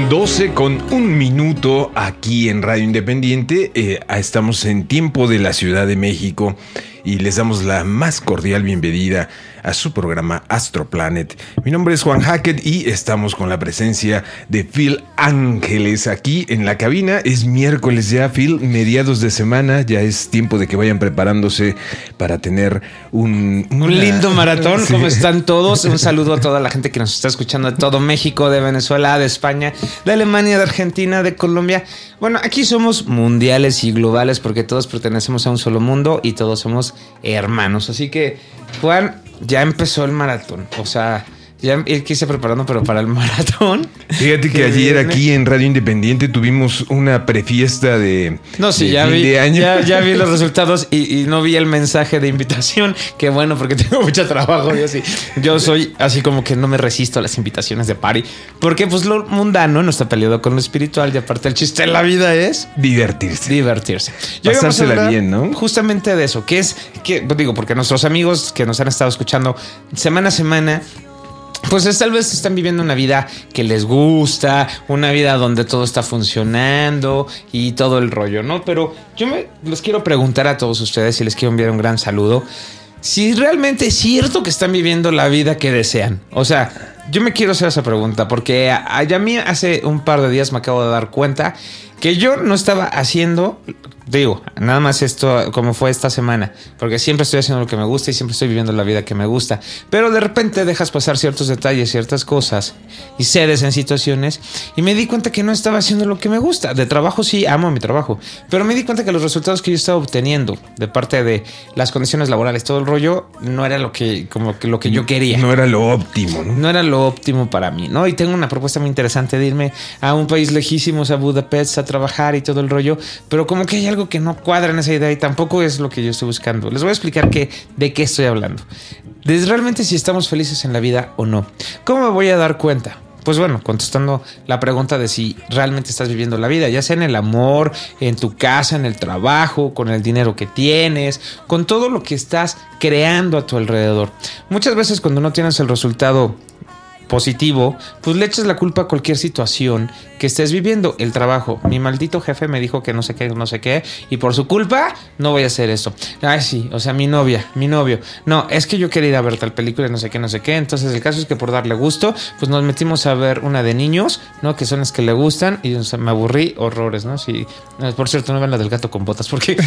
12:01 aquí en Radio Independiente. Estamos en tiempo de la Ciudad de México y les damos la más cordial bienvenida a su programa Astroplanet. Mi nombre es Juan Hackett y estamos con la presencia de Phil Ángeles aquí en la cabina. Es miércoles ya, Phil, mediados de semana. Ya es tiempo de que vayan preparándose para tener un lindo maratón. Sí. ¿Cómo están todos? Un saludo a toda la gente que nos está escuchando de todo México, de Venezuela, de España, de Alemania, de Argentina, de Colombia. Bueno, aquí somos mundiales y globales porque todos pertenecemos a un solo mundo y todos somos hermanos. Así que, Juan, ya empezó el maratón. O sea, ya quise preparando, pero para el maratón. Fíjate que ayer aquí en Radio Independiente tuvimos una prefiesta de ya fin vi, de año. Ya vi los resultados y no vi el mensaje de invitación. Que bueno, porque tengo mucho trabajo. Yo soy así como que no me resisto a las invitaciones de party. Porque pues lo mundano no está peleado con lo espiritual. Y aparte el chiste de la vida es divertirse. Pasársela bien, ¿no? Justamente de eso. Que digo, porque nuestros amigos que nos han estado escuchando semana a semana, pues tal vez están viviendo una vida que les gusta, una vida donde todo está funcionando y todo el rollo, ¿no? Pero yo les quiero preguntar a todos ustedes y les quiero enviar un gran saludo. Si realmente es cierto que están viviendo la vida que desean. O sea, yo me quiero hacer esa pregunta porque a mí hace un par de días me acabo de dar cuenta que yo no estaba haciendo, digo, nada más esto como fue esta semana, porque siempre estoy haciendo lo que me gusta y siempre estoy viviendo la vida que me gusta, pero de repente dejas pasar ciertos detalles, ciertas cosas y cedes en situaciones y me di cuenta que no estaba haciendo lo que me gusta. De trabajo sí, amo mi trabajo, pero me di cuenta que los resultados que yo estaba obteniendo de parte de las condiciones laborales, todo el rollo, no era lo que yo quería. No era lo óptimo, ¿no? No era lo óptimo para mí, ¿no? Y tengo una propuesta muy interesante de irme a un país lejísimos, a Budapest, a trabajar y todo el rollo, pero como que hay algo que no cuadra en esa idea y tampoco es lo que yo estoy buscando. Les voy a explicar de qué estoy hablando. De realmente si estamos felices en la vida o no. ¿Cómo me voy a dar cuenta? Pues bueno, contestando la pregunta de si realmente estás viviendo la vida, ya sea en el amor, en tu casa, en el trabajo, con el dinero que tienes, con todo lo que estás creando a tu alrededor. Muchas veces cuando no tienes el resultado positivo, pues le echas la culpa a cualquier situación que estés viviendo. El trabajo, mi maldito jefe me dijo que no sé qué, y por su culpa no voy a hacer esto. Ay, sí, o sea, mi novio. No, es que yo quería ir a ver tal película y no sé qué. Entonces el caso es que por darle gusto, pues nos metimos a ver una de niños, ¿no? Que son las que le gustan y o sea, me aburrí horrores, ¿no? Sí, por cierto, no vean la del gato con botas porque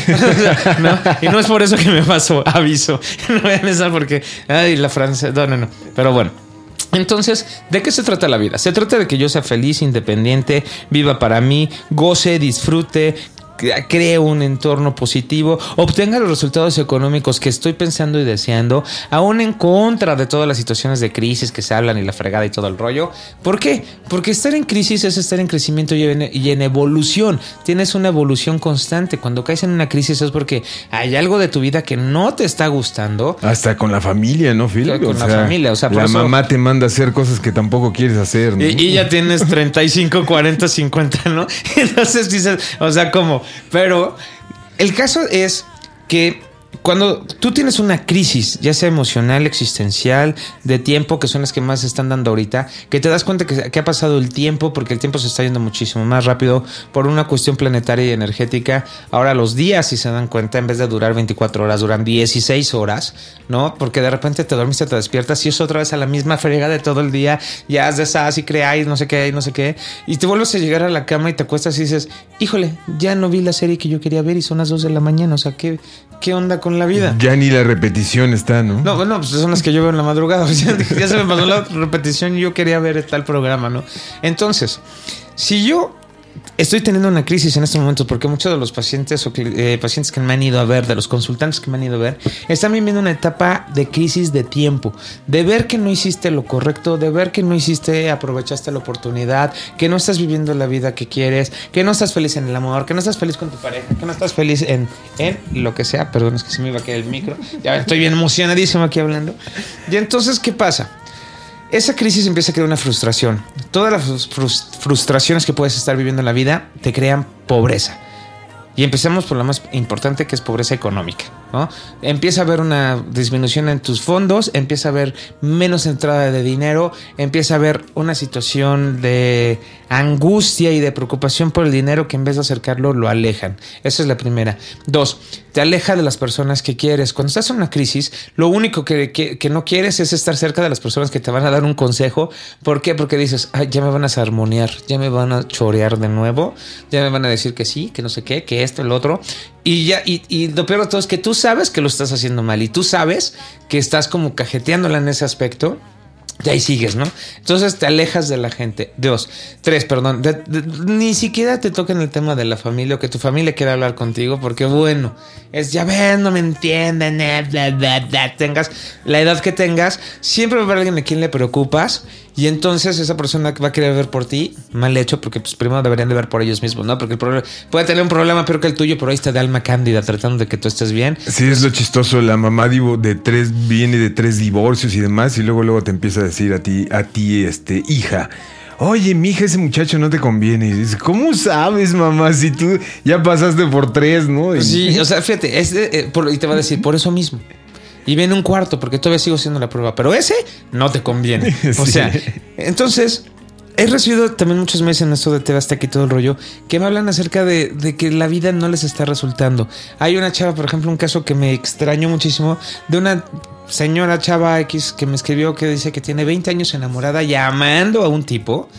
no, y no es por eso que me pasó, aviso. No voy a pensar porque, ay, la francesa, no. Pero bueno. Entonces, ¿de qué se trata la vida? Se trata de que yo sea feliz, independiente, viva para mí, goce, disfrute, cree un entorno positivo, obtenga los resultados económicos que estoy pensando y deseando, aún en contra de todas las situaciones de crisis que se hablan y la fregada y todo el rollo. ¿Por qué? Porque estar en crisis es estar en crecimiento y en evolución. Tienes una evolución constante. Cuando caes en una crisis es porque hay algo de tu vida que no te está gustando. Hasta con la familia, ¿no, Phil? Con la familia, o sea, la mamá te manda a hacer cosas que tampoco quieres hacer, ¿no? Y ya tienes 35, 40, 50, ¿no? Entonces dices, o sea, ¿cómo? Pero el caso es que cuando tú tienes una crisis, ya sea emocional, existencial, de tiempo, que son las que más se están dando ahorita, que te das cuenta que ha pasado el tiempo, porque el tiempo se está yendo muchísimo más rápido por una cuestión planetaria y energética. Ahora los días, si se dan cuenta, en vez de durar 24 horas, duran 16 horas, ¿no? Porque de repente te dormiste, te despiertas y es otra vez a la misma frega de todo el día, ya has deshaces y creáis, no sé qué, y te vuelves a llegar a la cama y te acuestas y dices, híjole, ya no vi la serie que yo quería ver y son las 2 de la mañana, o sea, ¿qué onda con la vida? Ya ni la repetición está, ¿no? No, bueno, pues son las que yo veo en la madrugada. Ya se me pasó la repetición y yo quería ver tal programa, ¿no? Entonces, si yo estoy teniendo una crisis en estos momentos porque muchos de los pacientes pacientes que me han ido a ver, de los consultantes que me han ido a ver, están viviendo una etapa de crisis de tiempo, de ver que no hiciste lo correcto, de ver que no aprovechaste la oportunidad, que no estás viviendo la vida que quieres, que no estás feliz en el amor, que no estás feliz con tu pareja, que no estás feliz en lo que sea. Perdón, es que se me iba a caer el micro. Ya estoy bien emocionadísimo aquí hablando. Y entonces, ¿qué pasa? Esa crisis empieza a crear una frustración. Todas las frustraciones que puedes estar viviendo en la vida te crean pobreza. Y empezamos por la más importante, que es pobreza económica, ¿no? Empieza a haber una disminución en tus fondos, empieza a haber menos entrada de dinero, empieza a haber una situación de angustia y de preocupación por el dinero que en vez de acercarlo lo alejan. Esa es la primera. 2, te aleja de las personas que quieres. Cuando estás en una crisis, lo único que no quieres es estar cerca de las personas que te van a dar un consejo. ¿Por qué? Porque dices, ay, ya me van a sermonear, ya me van a chorear de nuevo, ya me van a decir que sí, que no sé qué, que esto, el otro. Y lo peor de todo es que tú sabes que lo estás haciendo mal y tú sabes que estás como cajeteándola en ese aspecto. Y ahí sigues, ¿no? Entonces te alejas de la gente. 3, perdón. Ni siquiera te toquen el tema de la familia o que tu familia quiera hablar contigo, porque bueno, ya ven, no me entienden, bla, bla, bla. Tengas la edad que tengas, siempre va a haber alguien a quien le preocupas. Y entonces esa persona va a querer ver por ti mal hecho, porque pues primero deberían de ver por ellos mismos, ¿no? Porque el problema, puede tener un problema peor que el tuyo, pero ahí está de alma cándida tratando de que tú estés bien. Sí, es lo chistoso. La mamá viene de 3 divorcios y demás, y luego te empieza a decir a ti, hija, oye, mija, ese muchacho no te conviene. Y dices, ¿cómo sabes, mamá? Si tú ya pasaste por 3, ¿no? Sí, o sea, fíjate, y te va a decir, por eso mismo. Y viene un cuarto, porque todavía sigo haciendo la prueba. Pero ese no te conviene. O sea, entonces, he recibido también muchos meses en esto de TV Azteca y todo el rollo, que me hablan acerca de que la vida no les está resultando. Hay una chava, por ejemplo, un caso que me extrañó muchísimo, de una señora chava X que me escribió, que dice que tiene 20 años enamorada y amando a un tipo,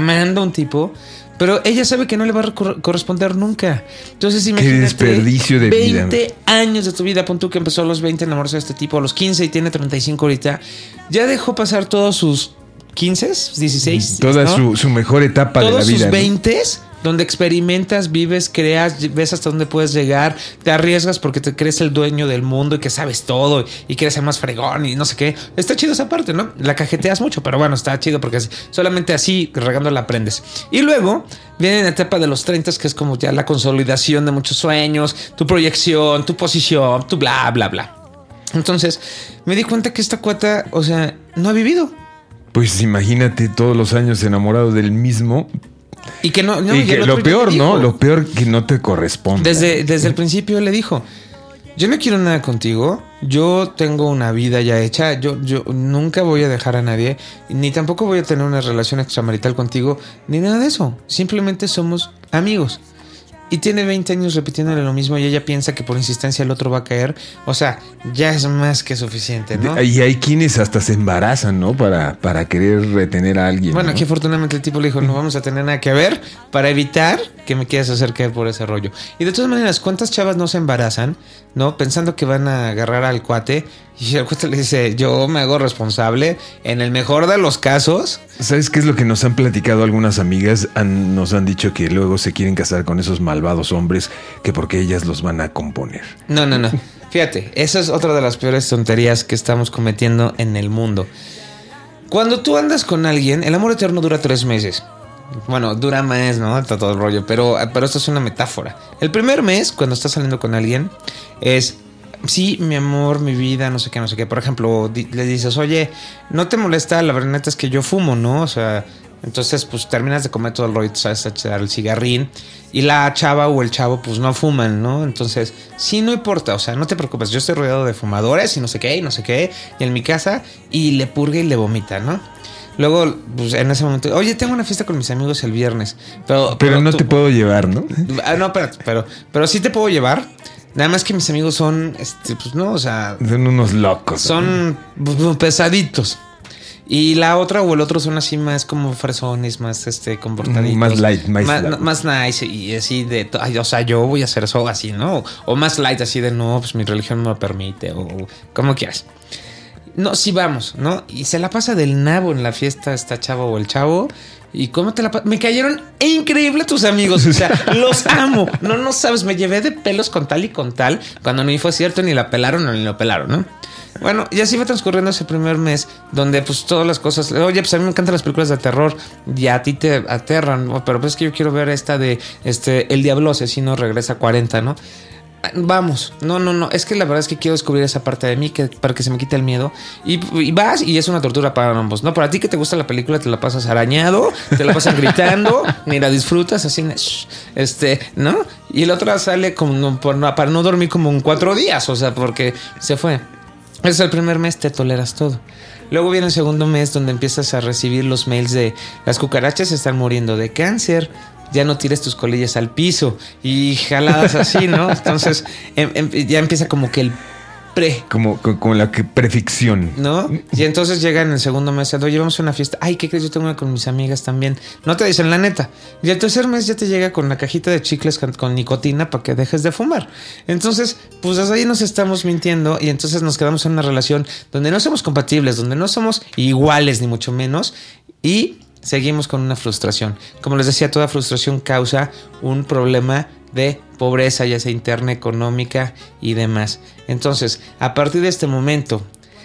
pero ella sabe que no le va a corresponder nunca. Entonces imagínate, qué desperdicio de 20 vida. años de tu vida. Pon tú que empezó a los 20 enamorarse de este tipo, a los 15 y tiene 35 ahorita. Ya dejó pasar todos sus 15, 16. Toda, ¿no? su mejor etapa todos de la vida. Todos sus 20, ¿no? Donde experimentas, vives, creas, ves hasta dónde puedes llegar, te arriesgas porque te crees el dueño del mundo y que sabes todo y quieres ser más fregón y no sé qué. Está chido esa parte, ¿no? La cajeteas mucho, pero bueno, está chido porque solamente así regándola aprendes. Y luego viene la etapa de los 30, que es como ya la consolidación de muchos sueños, tu proyección, tu posición, tu bla, bla, bla. Entonces me di cuenta que esta cuata, o sea, no ha vivido. Pues imagínate todos los años enamorado del mismo. Y que no y que lo peor, ¿no? Lo peor que no te corresponde. Desde el principio le dijo, yo no quiero nada contigo, yo tengo una vida ya hecha, yo nunca voy a dejar a nadie, ni tampoco voy a tener una relación extramarital contigo, ni nada de eso. Simplemente somos amigos. Y tiene 20 años repitiéndole lo mismo y ella piensa que por insistencia el otro va a caer. O sea, ya es más que suficiente, ¿no? Y hay quienes hasta se embarazan, ¿no? Para querer retener a alguien. Bueno, ¿no? aquí afortunadamente el tipo le dijo, no vamos a tener nada que ver para evitar que me quieras hacer caer por ese rollo. Y de todas maneras, ¿cuántas chavas no se embarazan, no? Pensando que van a agarrar al cuate. Y el cuate le dice, yo me hago responsable. En el mejor de los casos. ¿Sabes qué es lo que nos han platicado algunas amigas? Nos han dicho que luego se quieren casar con esos malvados hombres, que porque ellas los van a componer. No. Fíjate, esa es otra de las peores tonterías que estamos cometiendo en el mundo. Cuando tú andas con alguien, el amor eterno dura 3 meses. Bueno, dura más, ¿no? Está todo el rollo, pero esto es una metáfora. El primer mes, cuando estás saliendo con alguien, es... sí, mi amor, mi vida, no sé qué. Por ejemplo, le dices, oye, ¿no te molesta? La verdad es que yo fumo, ¿no? O sea, entonces pues terminas de comer todo el rollo, sabes echar el cigarrín y la chava o el chavo pues no fuman, ¿no? Entonces, sí, no importa, o sea, no te preocupes, yo estoy rodeado de fumadores y no sé qué, y en mi casa, y le purga y le vomita, ¿no? Luego, pues en ese momento, oye, tengo una fiesta con mis amigos el viernes, pero no te puedo llevar, ¿no? No, pero sí te puedo llevar. Nada más que mis amigos son, pues no, o sea... son unos locos. Son pesaditos. Y la otra o el otro son así más como fresones, más comportaditos. Más light, más nice y así de... Ay, o sea, yo voy a hacer eso así, ¿no? O más light así de, no, pues mi religión no me permite, o como quieras. No, sí vamos, ¿no? Y se la pasa del nabo en la fiesta esta chava o el chavo... ¿Y cómo te la pasas? Me cayeron increíble tus amigos. O sea, los amo. No sabes, me llevé de pelos con tal y con tal. Cuando ni fue cierto, ni la pelaron ni lo pelaron, ¿no? Bueno, y así fue transcurriendo ese primer mes, donde pues todas las cosas... Oye, pues a mí me encantan las películas de terror. Y a ti te aterran, ¿no? Pero pues es que yo quiero ver esta de... El Diablo Asesino regresa a 40, ¿no? Vamos, no. Es que la verdad es que quiero descubrir esa parte de mí para que se me quite el miedo. Y vas y es una tortura para ambos, ¿no? Para ti que te gusta la película, te la pasas arañado, te la pasas gritando, ni la disfrutas así, ¿no? Y el otro sale como para no dormir como en 4 días, o sea, porque se fue. Ese es el primer mes, te toleras todo. Luego viene el segundo mes donde empiezas a recibir los mails de las cucarachas se están muriendo de cáncer. Ya no tires tus colillas al piso y jaladas así, ¿no? Entonces ya empieza como que el Como la preficción. ¿No? Y entonces llega en el segundo mes, oye, vamos a una fiesta. Ay, ¿qué crees? Yo tengo una con mis amigas también. No te dicen la neta. Y el tercer mes ya te llega con la cajita de chicles con nicotina para que dejes de fumar. Entonces, pues desde ahí nos estamos mintiendo y entonces nos quedamos en una relación donde no somos compatibles, donde no somos iguales ni mucho menos y seguimos con una frustración. Como les decía, toda frustración causa un problema de pobreza, ya sea interna, económica y demás. Entonces, a partir de este momento,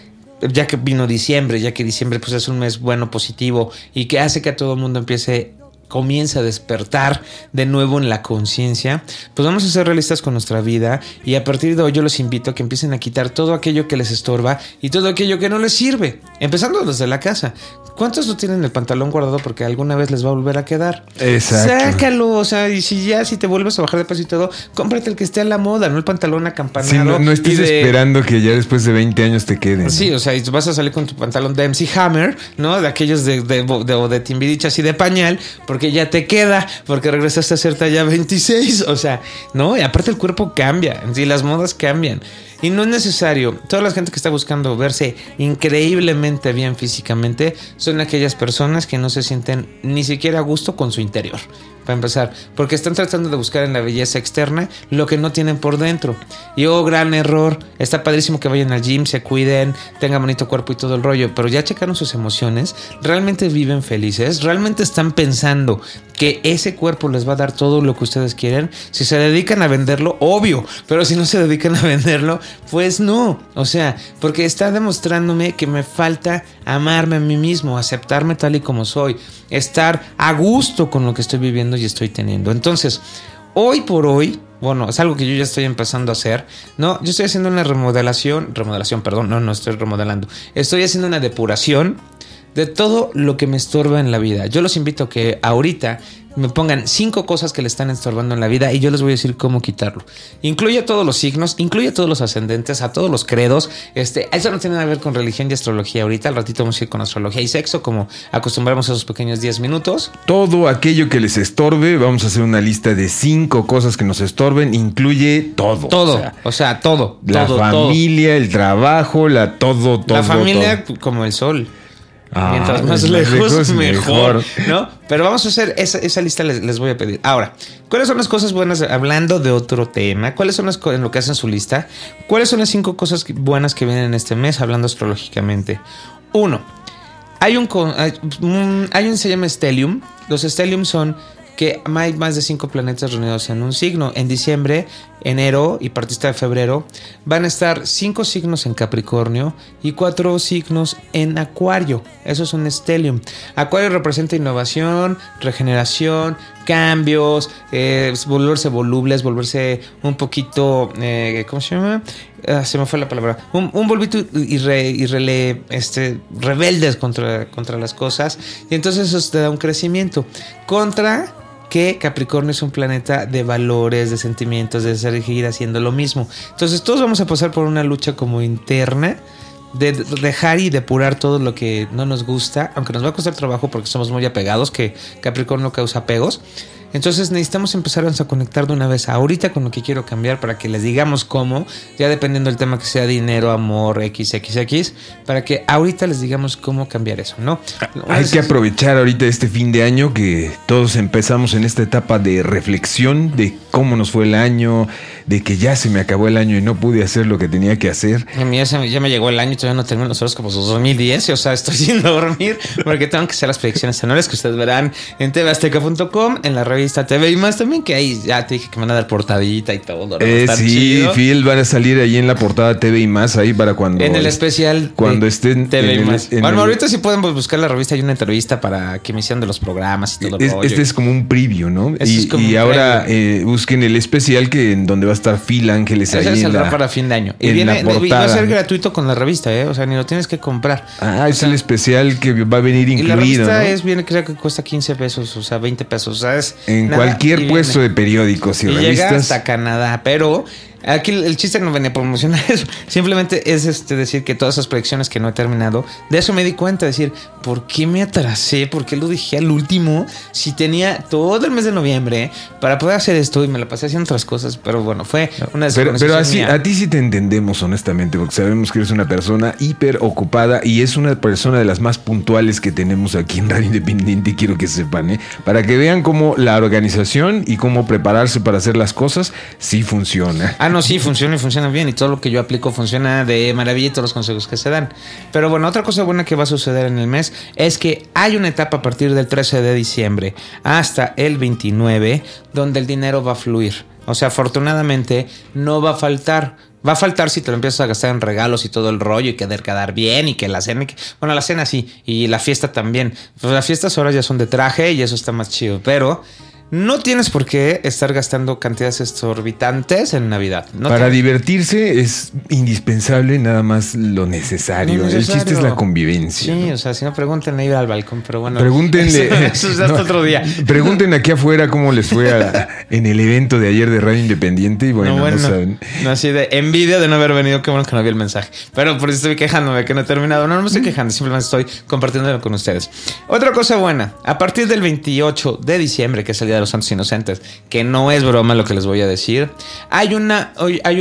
ya que vino diciembre, ya que diciembre pues es un mes bueno, positivo y que hace que a todo el mundo comienza a despertar de nuevo en la conciencia, pues vamos a ser realistas con nuestra vida y a partir de hoy yo los invito a que empiecen a quitar todo aquello que les estorba y todo aquello que no les sirve, empezando desde la casa. ¿Cuántos no tienen el pantalón guardado porque alguna vez les va a volver a quedar? Exacto. Sácalo, o sea, y si te vuelves a bajar de peso y todo, cómprate el que esté a la moda, no el pantalón acampanado. Sí, no estés esperando que ya después de 20 años te queden. Sí, o sea, y vas a salir con tu pantalón de MC Hammer, ¿no? De aquellos de Timbiriche así de pañal, porque ya te queda, porque regresaste a ser talla 26, o sea, ¿no? Y aparte el cuerpo cambia, sí, las modas cambian. Y no es necesario. Toda la gente que está buscando verse increíblemente bien físicamente son aquellas personas que no se sienten ni siquiera a gusto con su interior. Para empezar, porque están tratando de buscar en la belleza externa lo que no tienen por dentro. Y gran error. Está padrísimo que vayan al gym, se cuiden, tengan bonito cuerpo y todo el rollo, pero ya checaron sus emociones, realmente viven felices, realmente están pensando que ese cuerpo les va a dar todo lo que ustedes quieren. Si se dedican a venderlo, obvio, pero si no se dedican a venderlo, pues no. O sea, porque está demostrándome que me falta amarme a mí mismo, aceptarme tal y como soy, estar a gusto con lo que estoy viviendo y estoy teniendo. Entonces, hoy por hoy, bueno, es algo que yo ya estoy empezando a hacer, ¿no? Yo estoy haciendo una remodelación, perdón, no estoy remodelando. Estoy haciendo una depuración de todo lo que me estorba en la vida. Yo los invito a que ahorita me pongan 5 cosas que le están estorbando en la vida y yo les voy a decir cómo quitarlo. Incluye a todos los signos, incluye a todos los ascendentes, a todos los credos. Eso no tiene nada que ver con religión y astrología. Ahorita al ratito vamos a ir con astrología y sexo, como acostumbramos a esos pequeños 10 minutos. Todo aquello que les estorbe, vamos a hacer una lista de 5 cosas que nos estorben. Incluye todo. Todo, todo. La familia, el trabajo, todo. La familia todo. Como el sol. Mientras más lejos, mejor, ¿no? Pero vamos a hacer esa lista, les voy a pedir. Ahora, ¿cuáles son las cosas buenas? Hablando de otro tema, ¿cuáles son en lo que hacen su lista? ¿Cuáles son las 5 cosas buenas que vienen este mes hablando astrológicamente? 1. Se llama Stellium. Los Stellium son que hay más de 5 planetas reunidos en un signo. En diciembre, enero y partista de febrero van a estar 5 signos en Capricornio y 4 signos en Acuario. Eso es un stellium. Acuario representa innovación, regeneración, cambios, volverse volubles, volverse un poquito, ¿cómo se llama? Se me fue la palabra. Un volvito rebeldes contra las cosas. Y entonces eso te da un crecimiento. Contra que Capricornio es un planeta de valores, de sentimientos, de seguir haciendo lo mismo. Entonces todos vamos a pasar por una lucha como interna de dejar y depurar todo lo que no nos gusta, aunque nos va a costar trabajo porque somos muy apegados, que Capricornio causa apegos. Entonces necesitamos empezarnos a conectar de una vez ahorita con lo que quiero cambiar para que les digamos cómo, ya dependiendo del tema que sea dinero, amor, XXX, para que ahorita les digamos cómo cambiar eso, ¿no? Hay que aprovechar ahorita este fin de año que todos empezamos en esta etapa de reflexión de cómo nos fue el año, de que ya se me acabó el año y no pude hacer lo que tenía que hacer. A mí ya me llegó el año y todavía no termino los horóscopos de 2010, o sea, estoy sin dormir porque tengo que hacer las predicciones anuales que ustedes verán en tvazteca.com, en la revista revista TV y más también, que ahí ya te dije que me van a dar portadita y todo. ¿No? Sí, chido. Phil, van a salir ahí en la portada TV y más, ahí para cuando... En el especial cuando estén TV y más. Bueno, ahorita sí sí podemos buscar la revista, hay una entrevista para que me hicieran de los programas y todo el rollo. Este es como un preview, ¿no? Y ahora busquen el especial que en donde va a estar Phil Ángeles ahí. Ese es el rap para fin de año. Y va a ser gratuito con la revista, ¿eh? O sea, ni lo tienes que comprar. Es el especial que va a venir incluido. Y la revista ¿no? creo que cuesta 15 pesos, o sea, 20 pesos. O sea, es en cualquier puesto de periódicos y revistas. Llega hasta Canadá, pero aquí el chiste no venía a promocionar eso. Simplemente es decir que todas esas proyecciones que no he terminado, de eso me di cuenta, decir, ¿por qué me atrasé? ¿Por qué lo dejé al último? Si tenía todo el mes de noviembre para poder hacer esto y me la pasé haciendo otras cosas, pero bueno, fue una Pero así, a ti sí te entendemos honestamente, porque sabemos que eres una persona hiper ocupada y es una persona de las más puntuales que tenemos aquí en Radio Independiente, quiero que sepan, para que vean cómo la organización y cómo prepararse para hacer las cosas sí funciona. No, sí, funciona y funciona bien. Y todo lo que yo aplico funciona de maravilla y todos los consejos que se dan. Pero bueno, otra cosa buena que va a suceder en el mes es que hay una etapa a partir del 13 de diciembre hasta el 29 donde el dinero va a fluir. O sea, afortunadamente no va a faltar. Va a faltar si te lo empiezas a gastar en regalos y todo el rollo y quedar bien y que la cena... Bueno, la cena sí y la fiesta también. Pues las fiestas ahora ya son de traje y eso está más chido. Pero... no tienes por qué estar gastando cantidades exorbitantes en Navidad. Para divertirse es indispensable nada más lo necesario. El chiste es la convivencia. Sí, ¿no? O sea, si no, pregúntenle ir al balcón, pero bueno. Pregúntenle. Eso es hasta otro día. Pregunten aquí afuera cómo les fue en el evento de ayer de Radio Independiente y bueno, no saben. No, así de envidia de no haber venido, qué bueno que no vi el mensaje. Pero por eso estoy quejándome que no he terminado. No me estoy quejando, simplemente estoy compartiéndolo con ustedes. Otra cosa buena, a partir del 28 de diciembre, que es el día de los Santos Inocentes, que no es broma lo que les voy a decir, hay una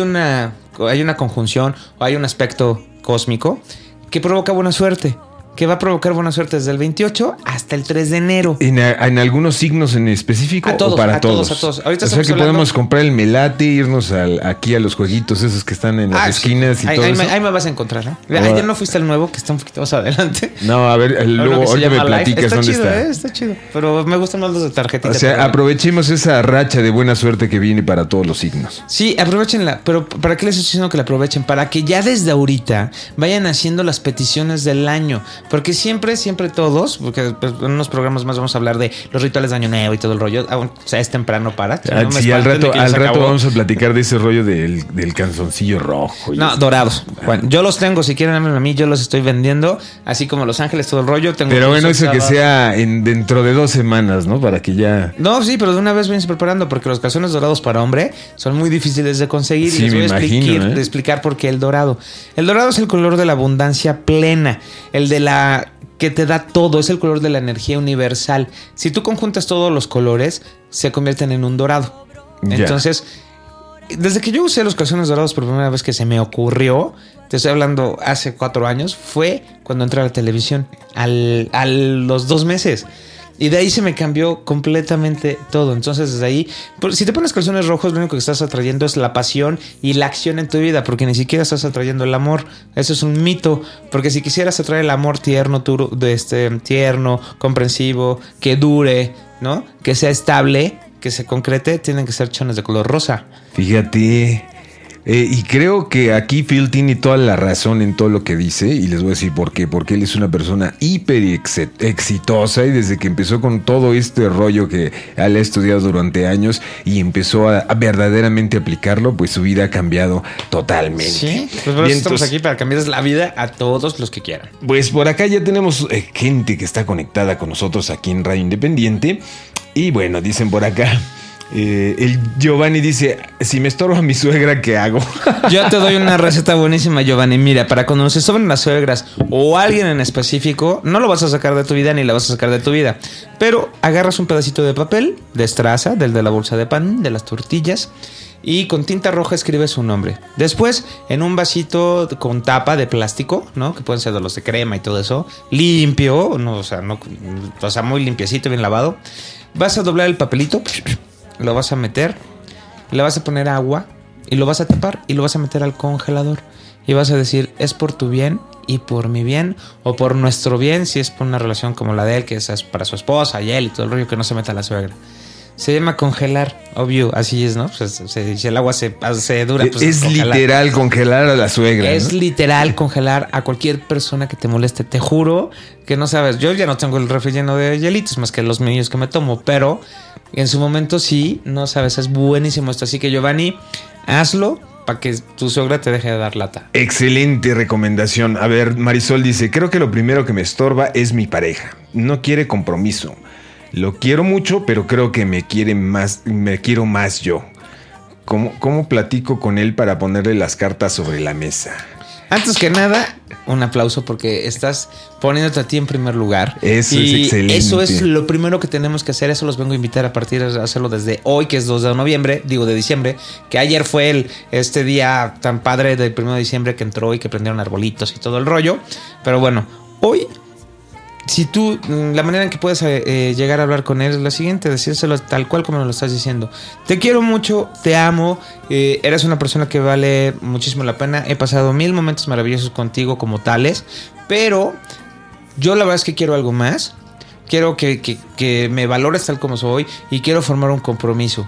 conjunción o hay un aspecto cósmico que provoca buena suerte, que va a provocar buena suerte desde el 28 hasta el 3 de enero. ¿En algunos signos en específico todos, o para todos? A todos. Ahorita o sea que podemos comprar el melate, irnos aquí a los jueguitos esos que están en las esquinas y todo eso. Ahí me vas a encontrar, ¿eh? Ayer no fuiste al nuevo, que está un poquito más adelante. No, a ver, luego ahorita me platicas dónde está. Está chido, pero me gustan más los de tarjetita. O sea, aprovechemos esa racha de buena suerte que viene para todos los signos. Sí, aprovechenla, pero ¿para qué les estoy diciendo que la aprovechen? Para que ya desde ahorita vayan haciendo las peticiones del año. Porque siempre todos, porque pues, en unos programas más vamos a hablar de los rituales de Año Nuevo y todo el rollo. O sea, es temprano para. No sí, al rato vamos a platicar de ese rollo del calzoncillo rojo. No, dorados. Bueno, yo los tengo, si quieren háblenme a mí, yo los estoy vendiendo. Así como Los Ángeles, todo el rollo. Pero bueno, eso que sea dentro de 2 semanas, ¿no? Para que ya... No, sí, pero de una vez vienes preparando, porque los calzones dorados para hombre son muy difíciles de conseguir. Sí, y les voy a explicar por qué el dorado. El dorado es el color de la abundancia plena. El de la... que te da todo, es el color de la energía universal. Si tú conjuntas todos los colores, se convierten en un dorado. Entonces, desde que yo usé los calzones dorados por primera vez que se me ocurrió, te estoy hablando hace 4 años, fue cuando entré a la televisión, a los 2 meses. Y de ahí se me cambió completamente todo. Entonces, desde ahí, si te pones calzones rojos, lo único que estás atrayendo es la pasión y la acción en tu vida, porque ni siquiera estás atrayendo el amor. Eso es un mito, porque si quisieras atraer el amor tierno, tierno, comprensivo, que dure, ¿no? Que sea estable, que se concrete, tienen que ser chones de color rosa. Fíjate. Y creo que aquí Phil tiene toda la razón en todo lo que dice, y les voy a decir por qué. Porque él es una persona hiper exitosa, y desde que empezó con todo este rollo que él ha estudiado durante años y empezó a verdaderamente aplicarlo, pues su vida ha cambiado totalmente. Sí, pues por eso estamos aquí para cambiarles la vida a todos los que quieran. Pues por acá ya tenemos gente que está conectada con nosotros aquí en Radio Independiente. Y bueno, dicen por acá... el Giovanni dice: si me estorba mi suegra, ¿qué hago? Yo te doy una receta buenísima, Giovanni. Mira, para cuando se sobren las suegras o alguien en específico, no lo vas a sacar de tu vida ni la vas a sacar de tu vida, pero agarras un pedacito de papel de estraza, del de la bolsa de pan, de las tortillas, y con tinta roja escribes su nombre. Después, en un vasito con tapa de plástico, ¿no? Que pueden ser de los de crema y todo eso, limpio, no, o sea, muy limpiecito, bien lavado. Vas a doblar el papelito, lo vas a meter, le vas a poner agua y lo vas a tapar y lo vas a meter al congelador. Y vas a decir: es por tu bien y por mi bien, o por nuestro bien, si es por una relación como la de él, que es para su esposa y él y todo el rollo, que no se meta la suegra. Se llama congelar, obvio, así es, ¿no? Pues, si el agua se dura, pues es literal congelar a la suegra. Es literal congelar a cualquier persona que te moleste. Te juro que no sabes. Yo ya no tengo el refri lleno de hielitos más que los míos que me tomo, pero en su momento sí, no sabes, es buenísimo esto. Así que Giovanni, hazlo para que tu suegra te deje de dar lata. Excelente recomendación. A ver, Marisol dice, creo que lo primero que me estorba es mi pareja. No quiere compromiso. Lo quiero mucho, pero creo que me quiero más yo. ¿Cómo platico con él para ponerle las cartas sobre la mesa? Antes que nada, un aplauso porque estás poniéndote a ti en primer lugar. Eso es excelente. Eso es lo primero que tenemos que hacer. Eso los vengo a invitar a partir de hacerlo desde hoy, que es 2 de diciembre, que ayer fue este día tan padre del 1 de diciembre que entró y que prendieron arbolitos y todo el rollo. Pero bueno, hoy, si tú, la manera en que puedes llegar a hablar con él es la siguiente, decírselo tal cual como me lo estás diciendo. Te quiero mucho, te amo, eres una persona que vale muchísimo la pena. He pasado 1000 momentos maravillosos contigo como tales, pero yo la verdad es que quiero algo más. Quiero que me valores tal como soy y quiero formar un compromiso.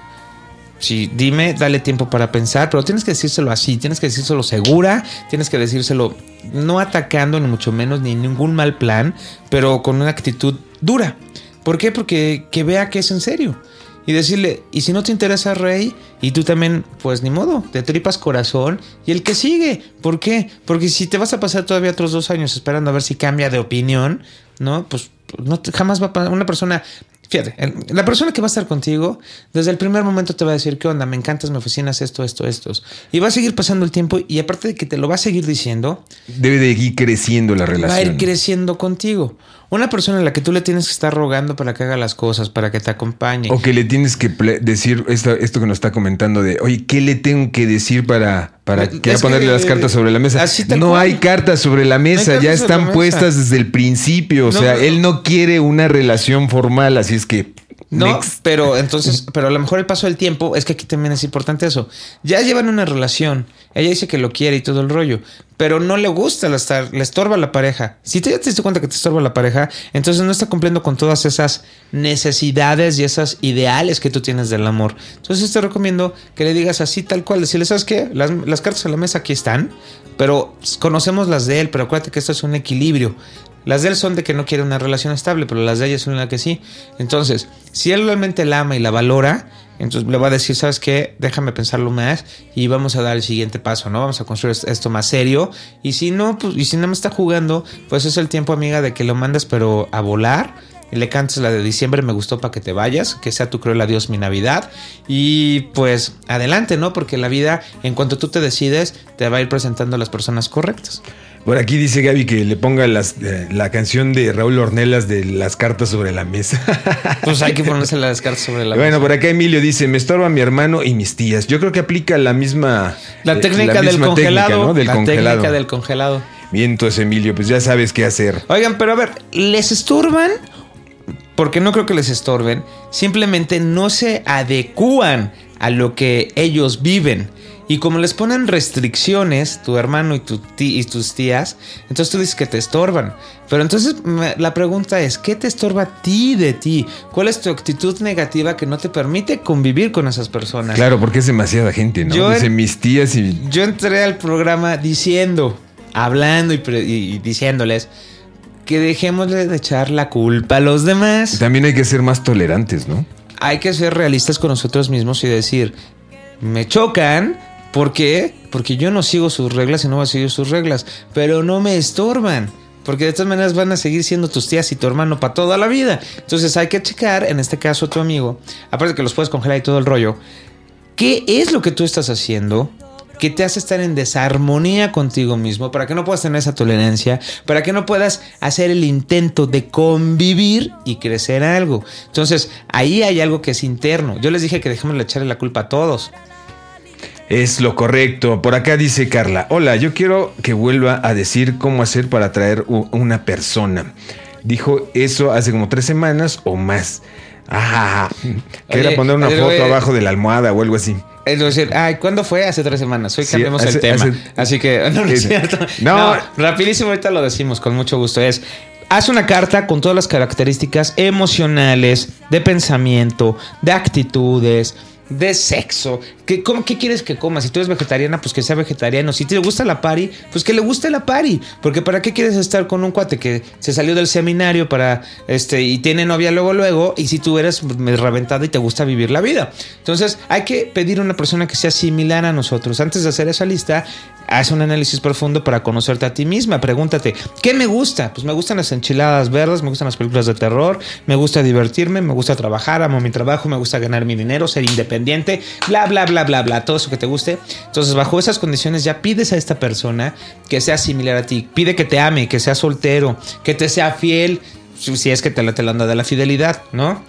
Sí, dime, dale tiempo para pensar, pero tienes que decírselo así, tienes que decírselo segura, tienes que decírselo no atacando ni mucho menos ni ningún mal plan, pero con una actitud dura. ¿Por qué? Porque que vea que es en serio. Y decirle, y si no te interesa, Rey, y tú también, pues ni modo, te tripas corazón y el que sigue. ¿Por qué? Porque si te vas a pasar todavía otros 2 años esperando a ver si cambia de opinión, ¿no? Pues no jamás va a pasar. Una persona... Fíjate, la persona que va a estar contigo, desde el primer momento te va a decir, ¿qué onda? Me encantas, me fascinas esto. Y va a seguir pasando el tiempo y aparte de que te lo va a seguir diciendo... Debe de ir creciendo la relación. Va a ir creciendo contigo. Una persona a la que tú le tienes que estar rogando para que haga las cosas, para que te acompañe. O que le tienes que decir esto que nos está comentando de, oye, ¿qué le tengo que decir para ponerle las cartas sobre la mesa? No hay cartas sobre la mesa, ya están puestas desde el principio. O sea, él no quiere una relación formal, así es que... No, next. pero a lo mejor el paso del tiempo, es que aquí también es importante eso. Ya llevan una relación, ella dice que lo quiere y todo el rollo, pero no le gusta le estorba la pareja. Si tú ya te diste cuenta que te estorba la pareja, entonces no está cumpliendo con todas esas necesidades y esas ideales que tú tienes del amor. Entonces te recomiendo que le digas así tal cual, decirle, ¿sabes qué? Las cartas en la mesa aquí están, pero conocemos las de él, pero acuérdate que esto es un equilibrio. Las de él son de que no quiere una relación estable, pero las de ella son la que sí. Entonces, si él realmente la ama y la valora, entonces le va a decir, ¿sabes qué? Déjame pensarlo más y vamos a dar el siguiente paso, ¿no? Vamos a construir esto más serio. Y si no, pues, y si no me está jugando, pues es el tiempo, amiga, de que lo mandes, pero a volar. Y le cantes la de diciembre, me gustó para que te vayas, que sea tu cruel adiós mi Navidad. Y pues adelante, ¿no? Porque la vida, en cuanto tú te decides, te va a ir presentando a las personas correctas. Por aquí dice Gaby que le ponga la canción de Raúl Ornelas de las cartas sobre la mesa. Pues hay que ponerse las cartas sobre la mesa. Bueno, por acá Emilio dice, me estorba mi hermano y mis tías. Yo creo que aplica la misma... La técnica del congelado. Técnica, ¿no? Técnica del congelado. Bien, entonces Emilio, pues ya sabes qué hacer. Oigan, pero a ver, ¿les estorban? Porque no creo que les estorben. Simplemente no se adecúan a lo que ellos viven. Y como les ponen restricciones, tu hermano y tus tías, entonces tú dices que te estorban. Pero entonces la pregunta es, ¿qué te estorba a ti de ti? ¿Cuál es tu actitud negativa que no te permite convivir con esas personas? Claro, porque es demasiada gente, ¿no? Dice mis tías y... Yo entré al programa hablando y diciéndoles que dejemos de echar la culpa a los demás. También hay que ser más tolerantes, ¿no? Hay que ser realistas con nosotros mismos y decir, me chocan... ¿Por qué? Porque yo no sigo sus reglas y no voy a seguir sus reglas. Pero no me estorban. Porque de todas maneras van a seguir siendo tus tías y tu hermano para toda la vida. Entonces hay que checar, en este caso tu amigo, aparte de que los puedes congelar y todo el rollo, ¿qué es lo que tú estás haciendo que te hace estar en desarmonía contigo mismo? Para que no puedas tener esa tolerancia, para que no puedas hacer el intento de convivir y crecer algo. Entonces ahí hay algo que es interno. Yo les dije que dejemos de echarle la culpa a todos. Es lo correcto. Por acá dice Carla, hola, yo quiero que vuelva a decir cómo hacer para atraer una persona. Dijo eso hace como 3 semanas o más. Quería poner una foto abajo de la almohada o algo así. Es decir, ¿cuándo fue? Hace 3 semanas. Hoy cambiamos el tema. Así que, no es cierto. No, rapidísimo, ahorita lo decimos con mucho gusto. haz una carta con todas las características emocionales, de pensamiento, de actitudes, de sexo. ¿Qué quieres que comas? Si tú eres vegetariana, pues que sea vegetariano. Si te gusta la party, pues que le guste la party. Porque ¿para qué quieres estar con un cuate que se salió del seminario y tiene novia luego? Y si tú eres reventado y te gusta vivir la vida. Entonces hay que pedir a una persona que sea similar a nosotros. Antes de hacer esa lista, haz un análisis profundo para conocerte a ti misma. Pregúntate, ¿qué me gusta? Pues me gustan las enchiladas verdes, me gustan las películas de terror, me gusta divertirme, me gusta trabajar, amo mi trabajo, me gusta ganar mi dinero, ser independiente, bla, bla, bla, bla, bla, todo eso que te guste. Entonces, bajo esas condiciones ya pides a esta persona que sea similar a ti. Pide que te ame, que sea soltero, que te sea fiel, si es que te la onda de la fidelidad, ¿no?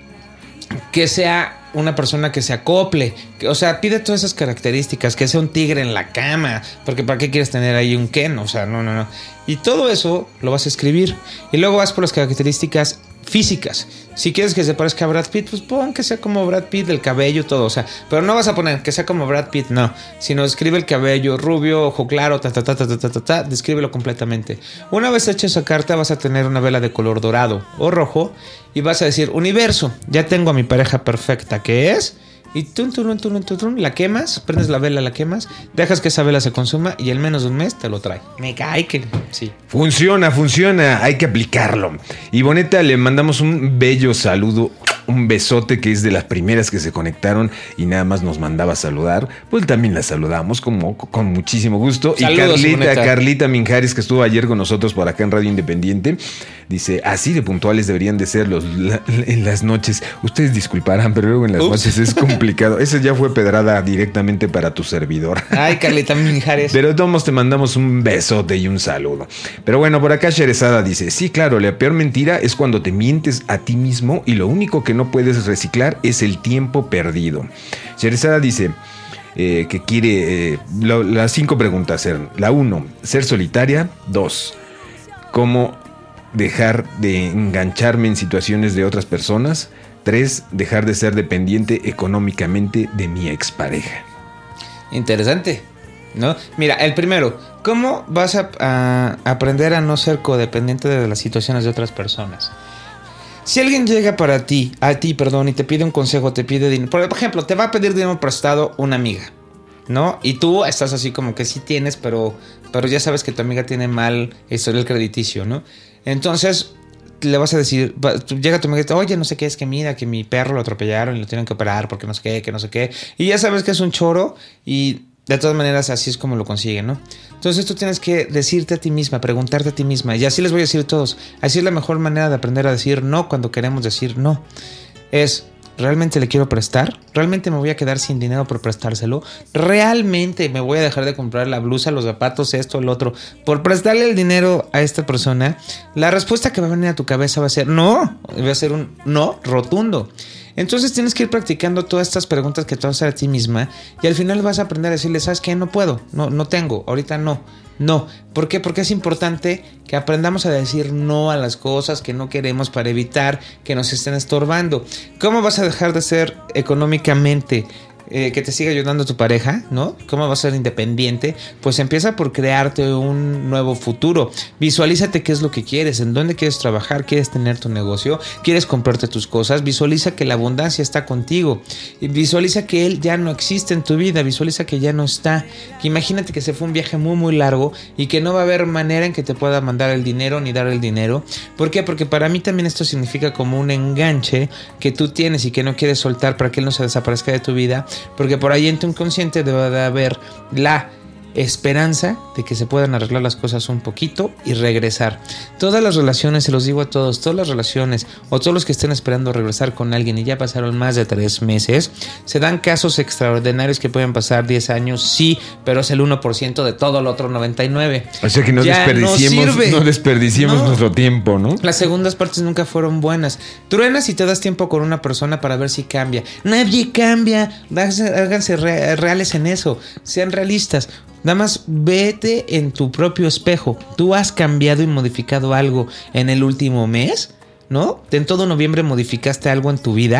Que sea una persona que se acople, o sea, pide todas esas características, que sea un tigre en la cama, porque ¿para qué quieres tener ahí un Ken? O sea, no. Y todo eso lo vas a escribir y luego vas por las características físicas. Si quieres que se parezca a Brad Pitt, pues pon que sea como Brad Pitt, el cabello, todo, o sea, pero no vas a poner que sea como Brad Pitt, no, sino escribe el cabello rubio, ojo claro, descríbelo completamente. Una vez hecha esa carta, vas a tener una vela de color dorado o rojo y vas a decir, universo, ya tengo a mi pareja perfecta, ¿qué es? Y la quemas, prendes la vela, la quemas, dejas que esa vela se consuma y en menos de un mes te lo trae. Me cae que sí. Funciona, hay que aplicarlo. Y Boneta, le mandamos un bello saludo, un besote, que es de las primeras que se conectaron y nada más nos mandaba a saludar. Pues también la saludamos con muchísimo gusto. Saludos, y Boneta. Carlita Minjares, que estuvo ayer con nosotros por acá en Radio Independiente, dice, así de puntuales deberían de ser en las noches. Ustedes disculparán, pero luego en las noches es complicado. Ese ya fue pedrada directamente para tu servidor. Ay, Carlita Minjares. Pero todos te mandamos un besote y un saludo. Pero bueno, por acá Sherezada dice, sí, claro, la peor mentira es cuando te mientes a ti mismo y lo único que no puedes reciclar es el tiempo perdido. Sherezada dice que quiere las 5 preguntas. La 1, ser solitaria. 2, cómo dejar de engancharme en situaciones de otras personas. 3, dejar de ser dependiente económicamente de mi expareja. Interesante, ¿no? Mira, el primero, ¿cómo vas a aprender a no ser codependiente de las situaciones de otras personas? Si alguien llega a ti, y te pide un consejo, te pide dinero, por ejemplo, te va a pedir dinero prestado una amiga, ¿no? Y tú estás así como que sí tienes, pero ya sabes que tu amiga tiene mal historial crediticio, ¿no? Entonces le vas a decir, llega tu amiga y te dice, oye, no sé qué, es que mira, que mi perro lo atropellaron y lo tienen que operar porque no sé qué, que no sé qué. Y ya sabes que es un choro y de todas maneras así es como lo consiguen, ¿no? Entonces tú tienes que decirte a ti misma, preguntarte a ti misma, y así les voy a decir a todos, así es la mejor manera de aprender a decir no cuando queremos decir no. Es, ¿realmente le quiero prestar? ¿Realmente me voy a quedar sin dinero por prestárselo? ¿Realmente me voy a dejar de comprar la blusa, los zapatos, esto, el otro, por prestarle el dinero a esta persona? La respuesta que va a venir a tu cabeza va a ser no, va a ser un no rotundo. Entonces tienes que ir practicando todas estas preguntas que te vas a hacer a ti misma y al final vas a aprender a decirle, ¿sabes qué? No puedo, no tengo, ahorita no. ¿Por qué? Porque es importante que aprendamos a decir no a las cosas que no queremos para evitar que nos estén estorbando. ¿Cómo vas a dejar de ser económicamente que te siga ayudando tu pareja, ¿no? ¿Cómo vas a ser independiente? Pues empieza por crearte un nuevo futuro. Visualízate qué es lo que quieres, en dónde quieres trabajar, quieres tener tu negocio, quieres comprarte tus cosas. Visualiza que la abundancia está contigo. Visualiza que él ya no existe en tu vida. Visualiza que ya no está. Que imagínate que se fue un viaje muy muy largo y que no va a haber manera en que te pueda mandar el dinero ni dar el dinero. ¿Por qué? Porque para mí también esto significa como un enganche que tú tienes y que no quieres soltar para que él no se desaparezca de tu vida. Porque por ahí en tu inconsciente debe de haber la esperanza de que se puedan arreglar las cosas un poquito y regresar. Todas las relaciones, se los digo a todos, todas las relaciones o todos los que estén esperando regresar con alguien y ya pasaron más de 3 meses, se dan casos extraordinarios que pueden pasar 10 años, sí, pero es el 1% de todo el otro 99%. O sea que no desperdiciemos nuestro tiempo, ¿no? Las segundas partes nunca fueron buenas. Truenas y te das tiempo con una persona para ver si cambia. Nadie cambia. Háganse reales en eso. Sean realistas. Nada más vete en tu propio espejo. ¿Tú has cambiado y modificado algo en el último mes? ¿No? En todo noviembre modificaste algo en tu vida.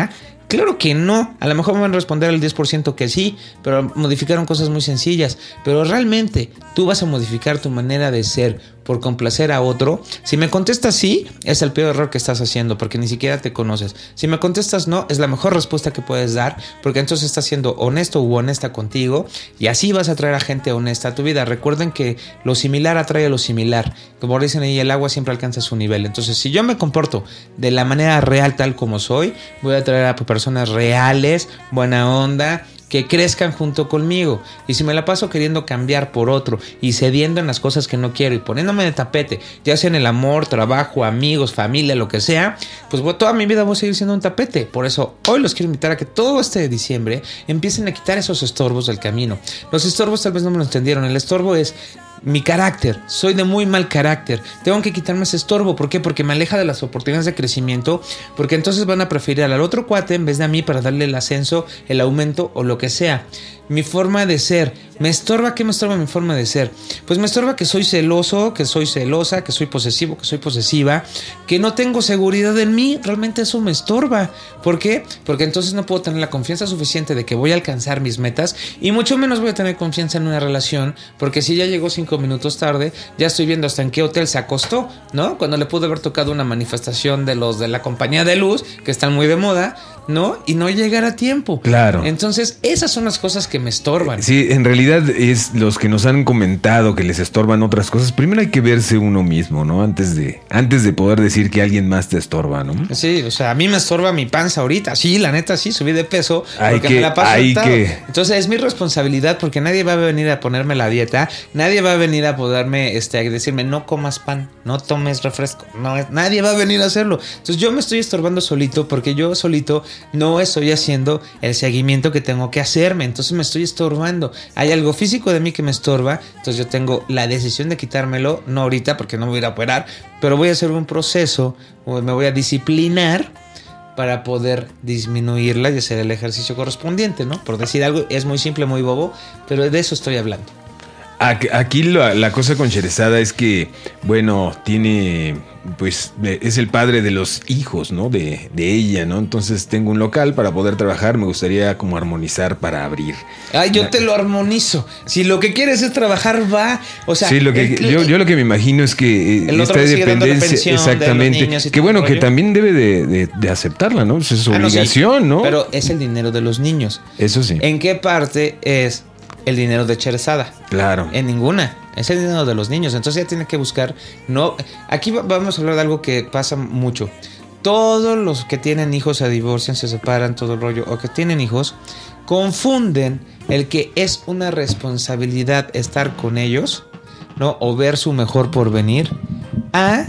Claro que no. A lo mejor me van a responder al 10% que sí, pero modificaron cosas muy sencillas. Pero realmente tú vas a modificar tu manera de ser por complacer a otro. Si me contestas sí, es el peor error que estás haciendo porque ni siquiera te conoces. Si me contestas no, es la mejor respuesta que puedes dar porque entonces estás siendo honesto u honesta contigo y así vas a atraer a gente honesta a tu vida. Recuerden que lo similar atrae a lo similar. Como dicen ahí, el agua siempre alcanza su nivel. Entonces, si yo me comporto de la manera real tal como soy, voy a atraer a personas reales, buena onda, que crezcan junto conmigo. Y si me la paso queriendo cambiar por otro y cediendo en las cosas que no quiero y poniéndome de tapete, ya sea en el amor, trabajo, amigos, familia, lo que sea, pues toda mi vida voy a seguir siendo un tapete. Por eso hoy los quiero invitar a que todo este diciembre empiecen a quitar esos estorbos del camino. Los estorbos tal vez no me lo entendieron. El estorbo es mi carácter, soy de muy mal carácter, tengo que quitarme ese estorbo. ¿Por qué? Porque me aleja de las oportunidades de crecimiento, porque entonces van a preferir al otro cuate en vez de a mí para darle el ascenso, el aumento o lo que sea. Mi forma de ser, ¿me estorba? ¿Qué me estorba mi forma de ser? Pues me estorba que soy celoso, que soy celosa, que soy posesivo, que soy posesiva, que no tengo seguridad en mí. Realmente eso me estorba. ¿Por qué? Porque entonces no puedo tener la confianza suficiente de que voy a alcanzar mis metas y mucho menos voy a tener confianza en una relación, porque si ya llegó 5 minutos tarde, ya estoy viendo hasta en qué hotel se acostó, ¿no? Cuando le pudo haber tocado una manifestación de los de la compañía de luz, que están muy de moda, ¿no? Y no llegar a tiempo. Claro. Entonces, esas son las cosas que me estorban. Sí, en realidad es los que nos han comentado que les estorban otras cosas. Primero hay que verse uno mismo, ¿no? Antes de poder decir que alguien más te estorba, ¿no? Sí, o sea, a mí me estorba mi panza ahorita. Sí, la neta, sí, subí de peso porque me la paso sentado. Entonces, es mi responsabilidad porque nadie va a venir a ponerme la dieta. Nadie va a venir a poderme a decirme, no comas pan, no tomes refresco. No, nadie va a venir a hacerlo. Entonces, yo me estoy estorbando solito porque yo solito no estoy haciendo el seguimiento que tengo que hacerme. Entonces me estoy estorbando. Hay algo físico de mí que me estorba. Entonces yo tengo la decisión de quitármelo. No ahorita porque no me voy a ir a operar, pero voy a hacer un proceso o me voy a disciplinar para poder disminuirla y hacer el ejercicio correspondiente, ¿no? Por decir algo, es muy simple, muy bobo, pero de eso estoy hablando. Aquí la cosa con Sherezada es que, bueno, tiene, pues, es el padre de los hijos, ¿no? De ella, ¿no? Entonces tengo un local para poder trabajar, me gustaría como armonizar para abrir. Ay, yo te lo armonizo. Si lo que quieres es trabajar, va. O sea, sí, yo lo que me imagino es que esta dependencia, exactamente, de niños, que bueno, que también debe de aceptarla, ¿no? Pues es su obligación, sí, ¿no? Pero es el dinero de los niños. Eso sí. ¿En qué parte es el dinero de Sherezada? Claro. En ninguna. Es el dinero de los niños. Entonces ya tiene que buscar. No. Aquí vamos a hablar de algo que pasa mucho. Todos los que tienen hijos se divorcian, se separan, todo el rollo, o que tienen hijos, confunden el que es una responsabilidad estar con ellos, ¿no? O ver su mejor porvenir, a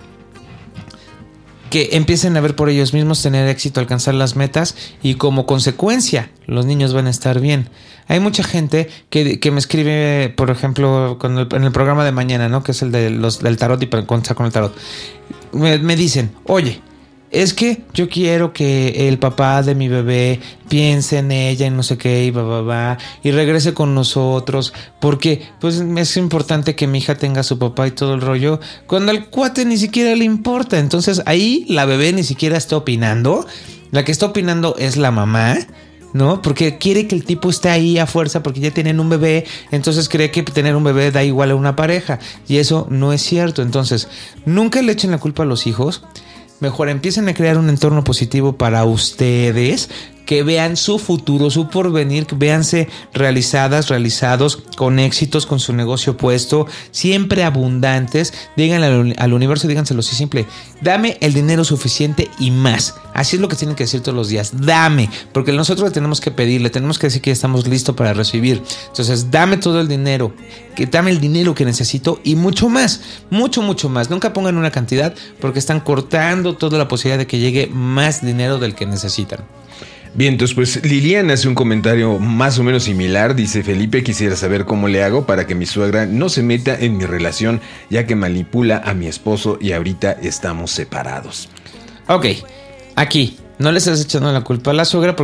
que empiecen a ver por ellos mismos, tener éxito, alcanzar las metas y como consecuencia los niños van a estar bien. Hay mucha gente que me escribe, por ejemplo, en el programa de mañana, ¿no? Que es el del tarot y contar con el tarot. Me dicen, oye, es que yo quiero que el papá de mi bebé piense en ella y no sé qué y regrese con nosotros porque pues es importante que mi hija tenga a su papá y todo el rollo, cuando al cuate ni siquiera le importa. Entonces ahí la bebé ni siquiera está opinando, la que está opinando es la mamá, ¿no? Porque quiere que el tipo esté ahí a fuerza porque ya tienen un bebé, entonces cree que tener un bebé da igual a una pareja y eso no es cierto. Entonces nunca le echen la culpa a los hijos. Mejor empiecen a crear un entorno positivo para ustedes, que vean su futuro, su porvenir, que véanse realizados, con éxitos, con su negocio puesto, siempre abundantes. Díganle al universo, díganselo así simple: dame el dinero suficiente y más. Así es lo que tienen que decir todos los días: dame, porque nosotros le tenemos que pedir, le tenemos que decir que ya estamos listos para recibir. Entonces, dame todo el dinero, dame el dinero que necesito y mucho más, mucho más. Nunca pongan una cantidad porque están cortando toda la posibilidad de que llegue más dinero del que necesitan. Bien, entonces pues Liliana hace un comentario más o menos similar. Dice: Felipe, quisiera saber cómo le hago para que mi suegra no se meta en mi relación, ya que manipula a mi esposo y ahorita estamos separados. Ok, aquí no le estás echando la culpa a la suegra porque ustedes están separados, ¿no? O sea, aquí la relación es de dos.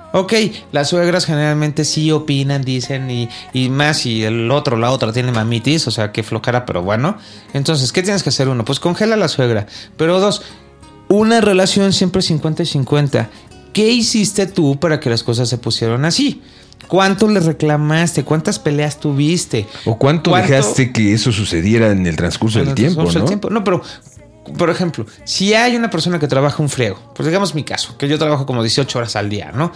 Ok, las suegras generalmente sí opinan, dicen y más si la otra tiene mamitis, o sea, que flojera, pero bueno. Entonces, ¿qué tienes que hacer? Uno, pues congela a la suegra. Pero dos, una relación siempre 50 y 50. ¿Qué hiciste tú para que las cosas se pusieran así? ¿Cuánto le reclamaste? ¿Cuántas peleas tuviste? ¿O cuánto dejaste que eso sucediera en el transcurso del tiempo, ¿no? No, pero, por ejemplo, si hay una persona que trabaja un friego, pues digamos mi caso, que yo trabajo como 18 horas al día, ¿no?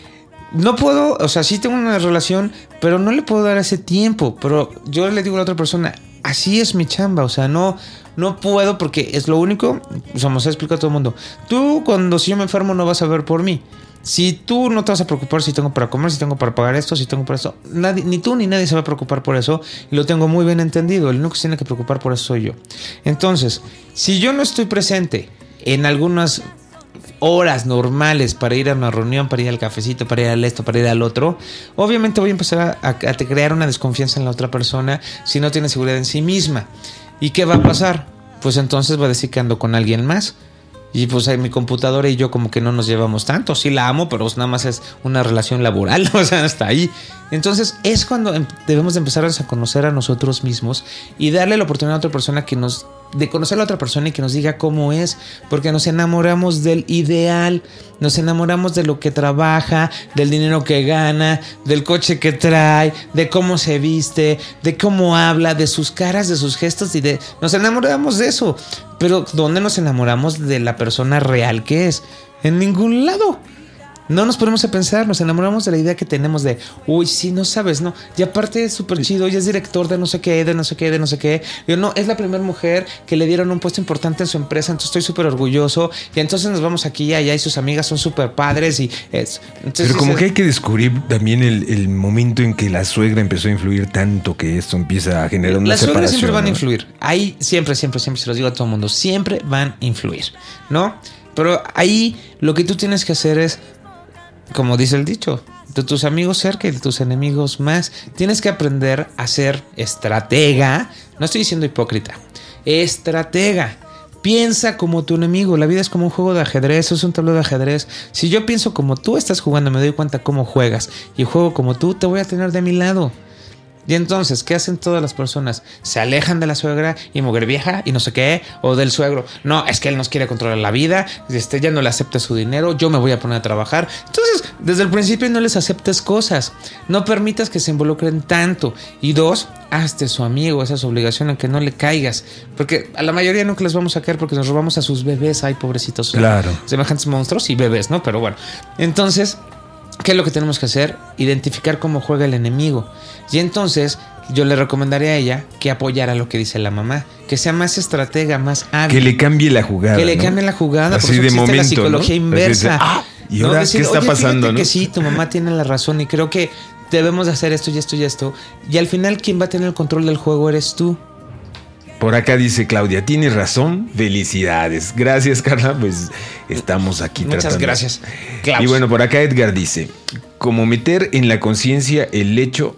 No puedo, o sea, sí tengo una relación, pero no le puedo dar ese tiempo. Pero yo le digo a la otra persona, así es mi chamba, o sea, no puedo porque es lo único, o sea, nos explica a todo el mundo. Tú, si yo me enfermo, no vas a ver por mí. Si tú no te vas a preocupar si tengo para comer, si tengo para pagar esto, si tengo para esto, ni tú ni nadie se va a preocupar por eso. Y lo tengo muy bien entendido. El único que se tiene que preocupar por eso soy yo. Entonces, si yo no estoy presente en algunas horas normales para ir a una reunión, para ir al cafecito, para ir al esto, para ir al otro, obviamente voy a empezar a crear una desconfianza en la otra persona si no tiene seguridad en sí misma. ¿Y qué va a pasar? Pues entonces va a decir que ando con alguien más. Y pues mi computadora y yo como que no nos llevamos tanto. Sí la amo, pero nada más es una relación laboral. O sea, hasta ahí. Entonces es cuando debemos de empezar a conocer a nosotros mismos y darle la oportunidad a otra persona de conocer a la otra persona y que nos diga cómo es. Porque nos enamoramos del ideal. Nos enamoramos de lo que trabaja, del dinero que gana, del coche que trae, de cómo se viste, de cómo habla, de sus caras, de sus gestos nos enamoramos de eso. Pero ¿dónde nos enamoramos de la persona real que es? En ningún lado. No nos ponemos a pensar, nos enamoramos de la idea que tenemos de, uy, sí, no sabes, no. Y aparte es súper chido, y es director de no sé qué, de no sé qué, de no sé qué. Yo no, es la primera mujer que le dieron un puesto importante en su empresa, entonces estoy súper orgulloso. Y entonces nos vamos aquí y allá y sus amigas son súper padres y es. Entonces, pero como que hay que descubrir también el momento en que la suegra empezó a influir tanto que esto empieza a generar una separación. Las suegras siempre van a influir. Ahí siempre se los digo a todo el mundo, siempre van a influir, ¿no? Pero ahí lo que tú tienes que hacer es, como dice el dicho, de tus amigos cerca y de tus enemigos más. Tienes que aprender a ser estratega. No estoy diciendo hipócrita. Estratega. Piensa como tu enemigo. La vida es como un juego de ajedrez. Es un tablero de ajedrez. Si yo pienso como tú estás jugando, me doy cuenta cómo juegas y juego como tú, te voy a tener de mi lado. Y entonces, ¿qué hacen todas las personas? Se alejan de la suegra y mujer vieja y no sé qué, o del suegro. No, es que él nos quiere controlar la vida, ya no le acepta su dinero, yo me voy a poner a trabajar. Entonces, desde el principio no les aceptes cosas. No permitas que se involucren tanto. Y dos, hazte su amigo, esa es su obligación, aunque no le caigas. Porque a la mayoría nunca les vamos a caer porque nos robamos a sus bebés. Ay, pobrecitos. Claro. Semejantes monstruos y bebés, ¿no? Pero bueno. Entonces, ¿qué es lo que tenemos que hacer? Identificar cómo juega el enemigo. Y entonces yo le recomendaría a ella que apoyara lo que dice la mamá, que sea más estratega, más hábil. Que le cambie la jugada. Que le cambie la jugada. Así de momento, la psicología, ¿no? Inversa. ¿Y ahora decir, qué está pasando? ¿No? Que sí, tu mamá tiene la razón y creo que debemos de hacer esto y esto y esto. Y al final quien va a tener el control del juego eres tú. Por acá dice Claudia, tienes razón, felicidades. Gracias, Carla, pues estamos aquí Muchas tratando. Gracias, Klaus. Y bueno, por acá Edgar dice, ¿cómo meter en la conciencia el hecho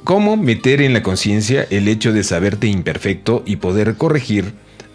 de saberte imperfecto y poder corregir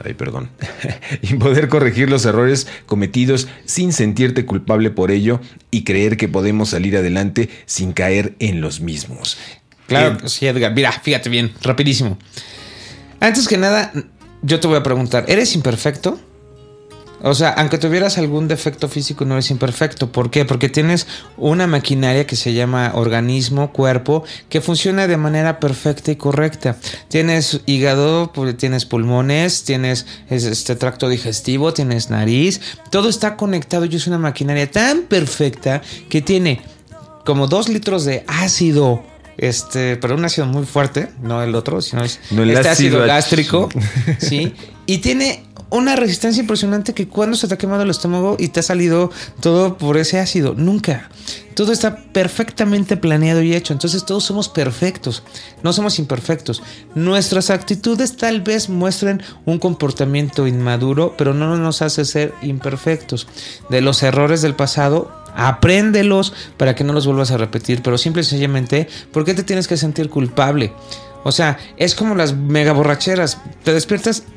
los errores cometidos sin sentirte culpable por ello y creer que podemos salir adelante sin caer en los mismos? Claro, sí, Edgar. Mira, fíjate bien, rapidísimo. Antes que nada, yo te voy a preguntar, ¿eres imperfecto? O sea, aunque tuvieras algún defecto físico, no eres imperfecto. ¿Por qué? Porque tienes una maquinaria que se llama organismo, cuerpo, que funciona de manera perfecta y correcta. Tienes hígado, tienes pulmones, tienes tracto digestivo, tienes nariz. Todo está conectado y es una maquinaria tan perfecta que tiene como 2 litros de ácido. Pero un ácido muy fuerte, no el otro, sino ácido gástrico, ¿sí? Y tiene una resistencia impresionante que cuando se te ha quemado el estómago y te ha salido todo por ese ácido, nunca. Todo está perfectamente planeado y hecho. Entonces todos somos perfectos, no somos imperfectos. Nuestras actitudes tal vez muestren un comportamiento inmaduro, pero no nos hace ser imperfectos. De los errores del pasado, apréndelos para que no los vuelvas a repetir. Pero simple y sencillamente, ¿por qué te tienes que sentir culpable? O sea, es como las mega borracheras. Te despiertas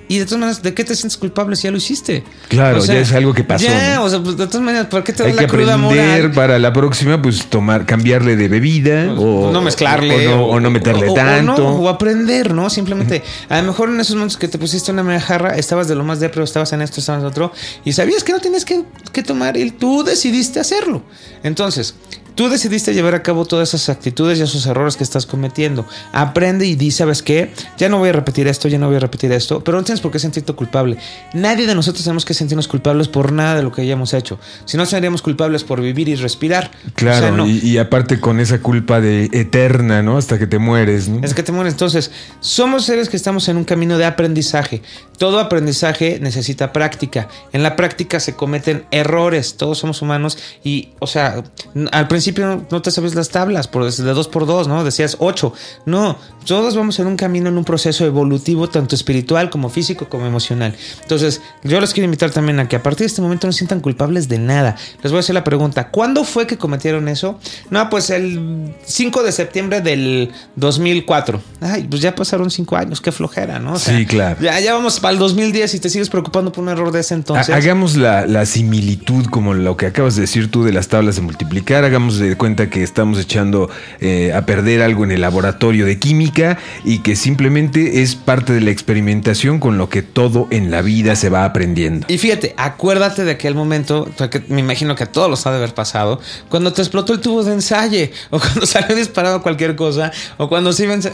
Y de todas maneras, ¿de qué te sientes culpable si ya lo hiciste? Claro, ya es algo que pasó. Ya, ¿no? O sea, pues, de todas maneras, ¿por qué te da Hay la que cruda aprender moral? para la próxima, pues cambiarle de bebida o no mezclarle o no meterle tanto. O aprender, ¿no? Simplemente, a lo mejor en esos momentos que te pusiste una media jarra, estabas de lo más depre, estabas en esto, estabas en otro, y sabías que no tienes que tomar y tú decidiste hacerlo. Entonces, tú decidiste llevar a cabo todas esas actitudes y esos errores que estás cometiendo. Aprende y di, ¿sabes qué? Ya no voy a repetir esto, pero no tienes por qué sentirte culpable. Nadie de nosotros tenemos que sentirnos culpables por nada de lo que hayamos hecho. Si no, seríamos culpables por vivir y respirar. Claro, o sea, no. y aparte con esa culpa de eterna, ¿no? Hasta que te mueres, ¿no? Es que te mueres. Entonces, somos seres que estamos en un camino de aprendizaje. Todo aprendizaje necesita práctica. En la práctica se cometen errores. Todos somos humanos y, o sea, al principio no te sabes las tablas de 2x2, ¿no? Decías 8. No, todos vamos en un camino, en un proceso evolutivo, tanto espiritual como físico como emocional. Entonces, yo les quiero invitar también a que a partir de este momento no se sientan culpables de nada. Les voy a hacer la pregunta, ¿cuándo fue que cometieron eso? No, pues el 5 de septiembre del 2004. Ay, pues ya pasaron 5 años, qué flojera, ¿no? O sea, sí, claro. Ya vamos para el 2010 y te sigues preocupando por un error de ese entonces. Hagamos la similitud, como lo que acabas de decir tú de las tablas de multiplicar. Hagamos de cuenta que estamos echando a perder algo en el laboratorio de química y que simplemente es parte de la experimentación con lo que todo en la vida se va aprendiendo. Y fíjate, acuérdate de aquel momento, que me imagino que a todos los ha de haber pasado, cuando te explotó el tubo de ensayo, o cuando salió disparado cualquier cosa, o cuando se iban...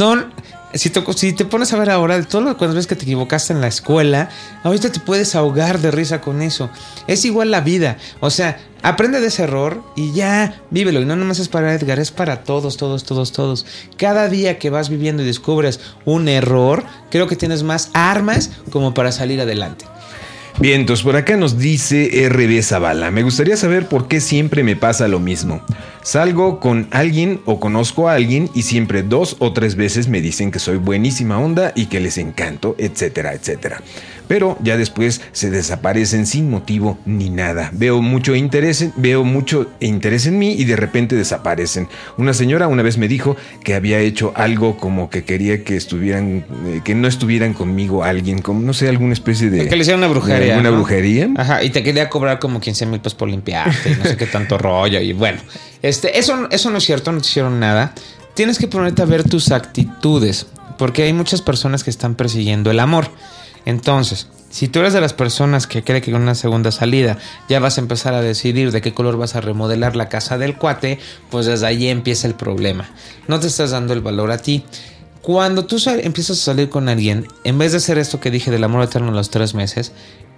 Si te pones a ver ahora, de todas las veces que te equivocaste en la escuela, ahorita te puedes ahogar de risa con eso. Es igual la vida. O sea, aprende de ese error y ya vívelo. Y no nomás es para Edgar, es para todos. Cada día que vas viviendo y descubres un error, creo que tienes más armas como para salir adelante. Bien, entonces por acá nos dice RB Zavala. Me gustaría saber por qué siempre me pasa lo mismo. Salgo con alguien o conozco a alguien y siempre 2 o 3 veces me dicen que soy buenísima onda y que les encanto, etcétera, etcétera. Pero ya después se desaparecen sin motivo ni nada. Veo mucho interés en mí y de repente desaparecen. Una señora una vez me dijo que había hecho algo como que quería que no estuvieran conmigo alguien, como no sé, alguna especie de... Que le hicieron una brujería. ¿Alguna ¿no? brujería? Ajá, y te quería cobrar como 15,000 pesos por limpiarte y no sé qué tanto rollo. Y bueno, eso no es cierto, no te hicieron nada. Tienes que ponerte a ver tus actitudes, porque hay muchas personas que están persiguiendo el amor. Entonces, si tú eres de las personas que cree que con una segunda salida ya vas a empezar a decidir de qué color vas a remodelar la casa del cuate, pues desde ahí empieza el problema. No te estás dando el valor a ti. Cuando tú empiezas a salir con alguien, en vez de hacer esto que dije del amor eterno a los 3 meses,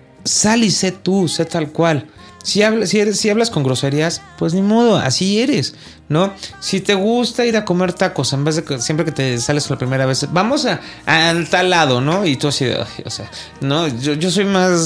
sal y sé tú, sé tal cual. Si hablas con groserías, pues ni modo, así eres, ¿no? Si te gusta ir a comer tacos, en vez de que siempre que te sales la primera vez, vamos a tal lado, ¿no? Y tú así, o sea, no, yo soy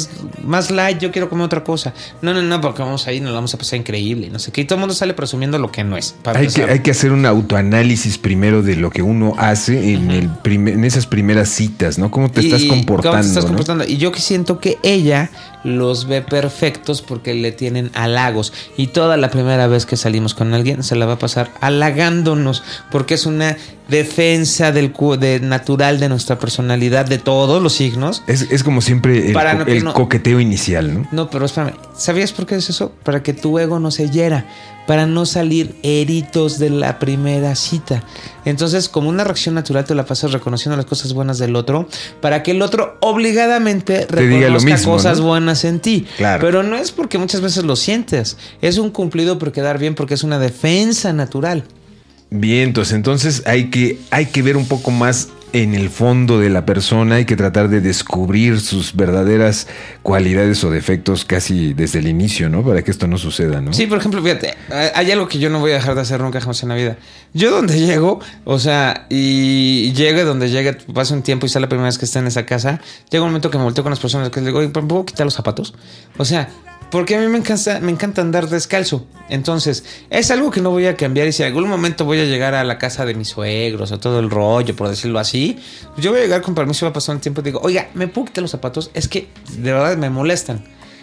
más light, yo quiero comer otra cosa. No, porque vamos ahí, nos vamos a pasar increíble, no sé qué. Y todo el mundo sale presumiendo lo que no es. Hay que hacer un autoanálisis primero de lo que uno hace en esas primeras citas, ¿no? ¿Cómo te estás comportando? Y yo que siento que ella los ve perfectos porque le tienen halagos. Y toda la primera vez que salimos con alguien se la va a pasar halagándonos, porque es una defensa natural de nuestra personalidad, de todos los signos. Es como siempre el coqueteo inicial, ¿no? No, pero espérame, ¿sabías por qué es eso? Para que tu ego no se hiera, para no salir heridos de la primera cita. Entonces, como una reacción natural, te la pasas reconociendo las cosas buenas del otro, para que el otro obligadamente reconozca cosas, ¿no?, buenas en ti. Claro. Pero no es porque muchas veces lo sientes, es un cumplido por quedar bien, porque es una defensa natural. Bien, entonces hay que ver un poco más en el fondo de la persona, hay que tratar de descubrir sus verdaderas cualidades o defectos casi desde el inicio, ¿no? Para que esto no suceda, ¿no? Sí, por ejemplo, fíjate, hay algo que yo no voy a dejar de hacer nunca jamás en la vida. Yo donde llego, o sea, y llegue donde llegue, pasa un tiempo y sea la primera vez que esté en esa casa, llega un momento que me volteo con las personas que les digo, oye, ¿puedo quitar los zapatos? O sea, porque a mí me encanta andar descalzo. Entonces, es algo que no voy a cambiar. Y si en algún momento voy a llegar a la casa de mis suegros o todo el rollo, por decirlo así, pues yo voy a llegar con permiso, va a pasar un tiempo y digo, oiga, ¿me puedo quitar los zapatos? Es que de verdad me molestan.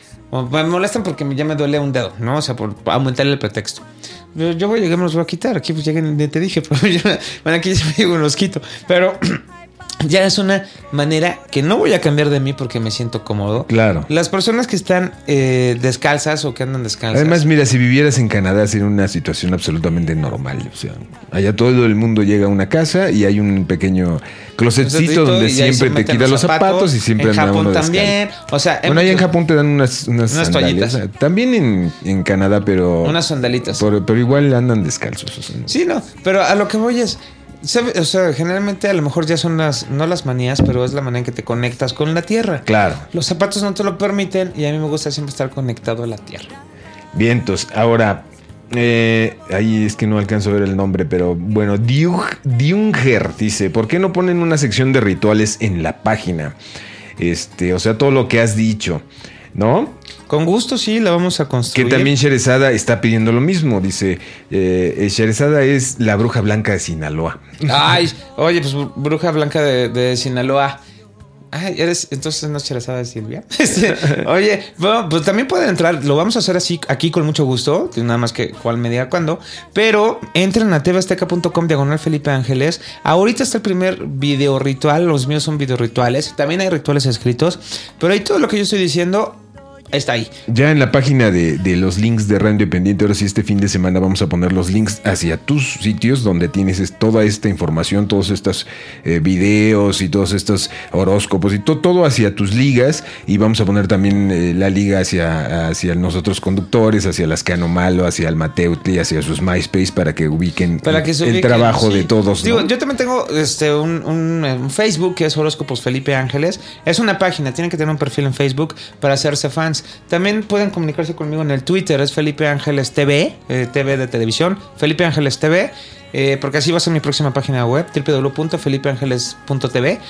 O me molestan porque ya me duele un dedo, ¿no? O sea, por aumentarle el pretexto. Yo voy a llegar, me los voy a quitar. Aquí pues lleguen, te dije, pero bueno, aquí ya me digo, los quito. Pero ya es una manera que no voy a cambiar de mí porque me siento cómodo. Claro. Las personas que están descalzas o que andan descalzas. Además, mira, si vivieras en Canadá sería una situación absolutamente normal. O sea, allá todo el mundo llega a una casa y hay un pequeño closetcito donde siempre te quitas los zapatos y siempre en anda Japón uno también. O sea, bueno, ahí en Japón te dan unas sandalias. toallitas. También en Canadá, pero... Unas sandalitas. Pero igual andan descalzos. O sea, sí, no. Pero a lo que voy es... O sea, generalmente a lo mejor ya son no las manías, pero es la manera en que te conectas con la tierra. Claro. Los zapatos no te lo permiten y a mí me gusta siempre estar conectado a la tierra. Vientos. Ahora, ahí es que no alcanzo a ver el nombre, pero bueno, Diunger dice, ¿por qué no ponen una sección de rituales en la página? O sea, todo lo que has dicho, ¿no? Con gusto, sí, la vamos a construir. Que también Sherezada está pidiendo lo mismo. Dice, Sherezada es la bruja blanca de Sinaloa. Ay, oye, pues bruja blanca de Sinaloa. Ay, entonces no es Sherezada de Silvia. Oye, bueno, pues también pueden entrar. Lo vamos a hacer así aquí con mucho gusto. Nada más que cuál me diga cuándo. Pero entren a tvazteca.com/Felipe Ángeles. Ahorita está el primer video ritual. Los míos son video rituales. También hay rituales escritos. Pero ahí todo lo que yo estoy diciendo está ahí. Ya en la página de los links de Radio Independiente, ahora sí este fin de semana vamos a poner los links hacia tus sitios donde tienes toda esta información, todos estos videos y todos estos horóscopos y todo hacia tus ligas, y vamos a poner también la liga hacia nosotros conductores, hacia las Canomalo, hacia el Mateutli, hacia sus MySpace para que ubiquen el trabajo de todos, ¿no? Digo, yo también tengo un Facebook que es Horóscopos Felipe Ángeles. Es una página, tienen que tener un perfil en Facebook para hacerse fans. También pueden comunicarse conmigo en el Twitter, es Felipe Ángeles TV, TV de televisión, Felipe Ángeles TV, porque así va a ser mi próxima página web, www.felipeangeles.tv,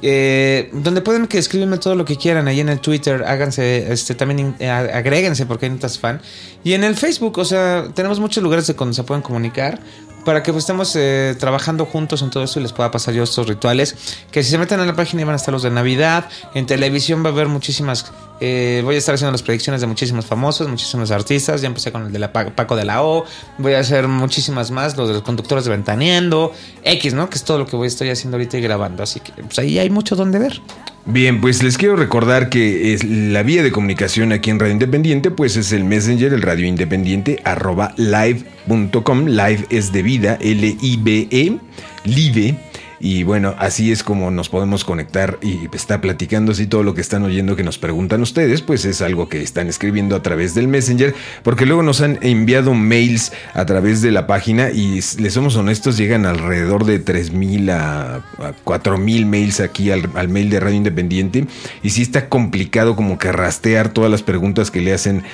donde pueden escribirme todo lo que quieran ahí en el Twitter. Háganse, también agréguense porque hay notas fan. Y en el Facebook, o sea, tenemos muchos lugares donde se pueden comunicar para que pues, estemos trabajando juntos en todo esto y les pueda pasar yo estos rituales. Que si se meten en la página van a estar los de Navidad. En televisión va a haber muchísimas. Voy a estar haciendo las predicciones de muchísimos famosos, muchísimos artistas. Ya empecé con el de Paco de la O. Voy a hacer muchísimas más, los de los conductores de Ventaneando. X, ¿no? Que es todo lo que estoy haciendo ahorita y grabando. Así que pues, ahí hay mucho donde ver. Bien, pues les quiero recordar que la vía de comunicación aquí en Radio Independiente pues es el Messenger, el Radio Independiente @live.com. Live es de vida, Live. Live. Y bueno, así es como nos podemos conectar y estar platicando así todo lo que están oyendo que nos preguntan ustedes, pues es algo que están escribiendo a través del Messenger, porque luego nos han enviado mails a través de la página y les somos honestos, llegan alrededor de 3,000 a 4,000 mails aquí al mail de Radio Independiente, y sí está complicado como que rastrear todas las preguntas que le hacen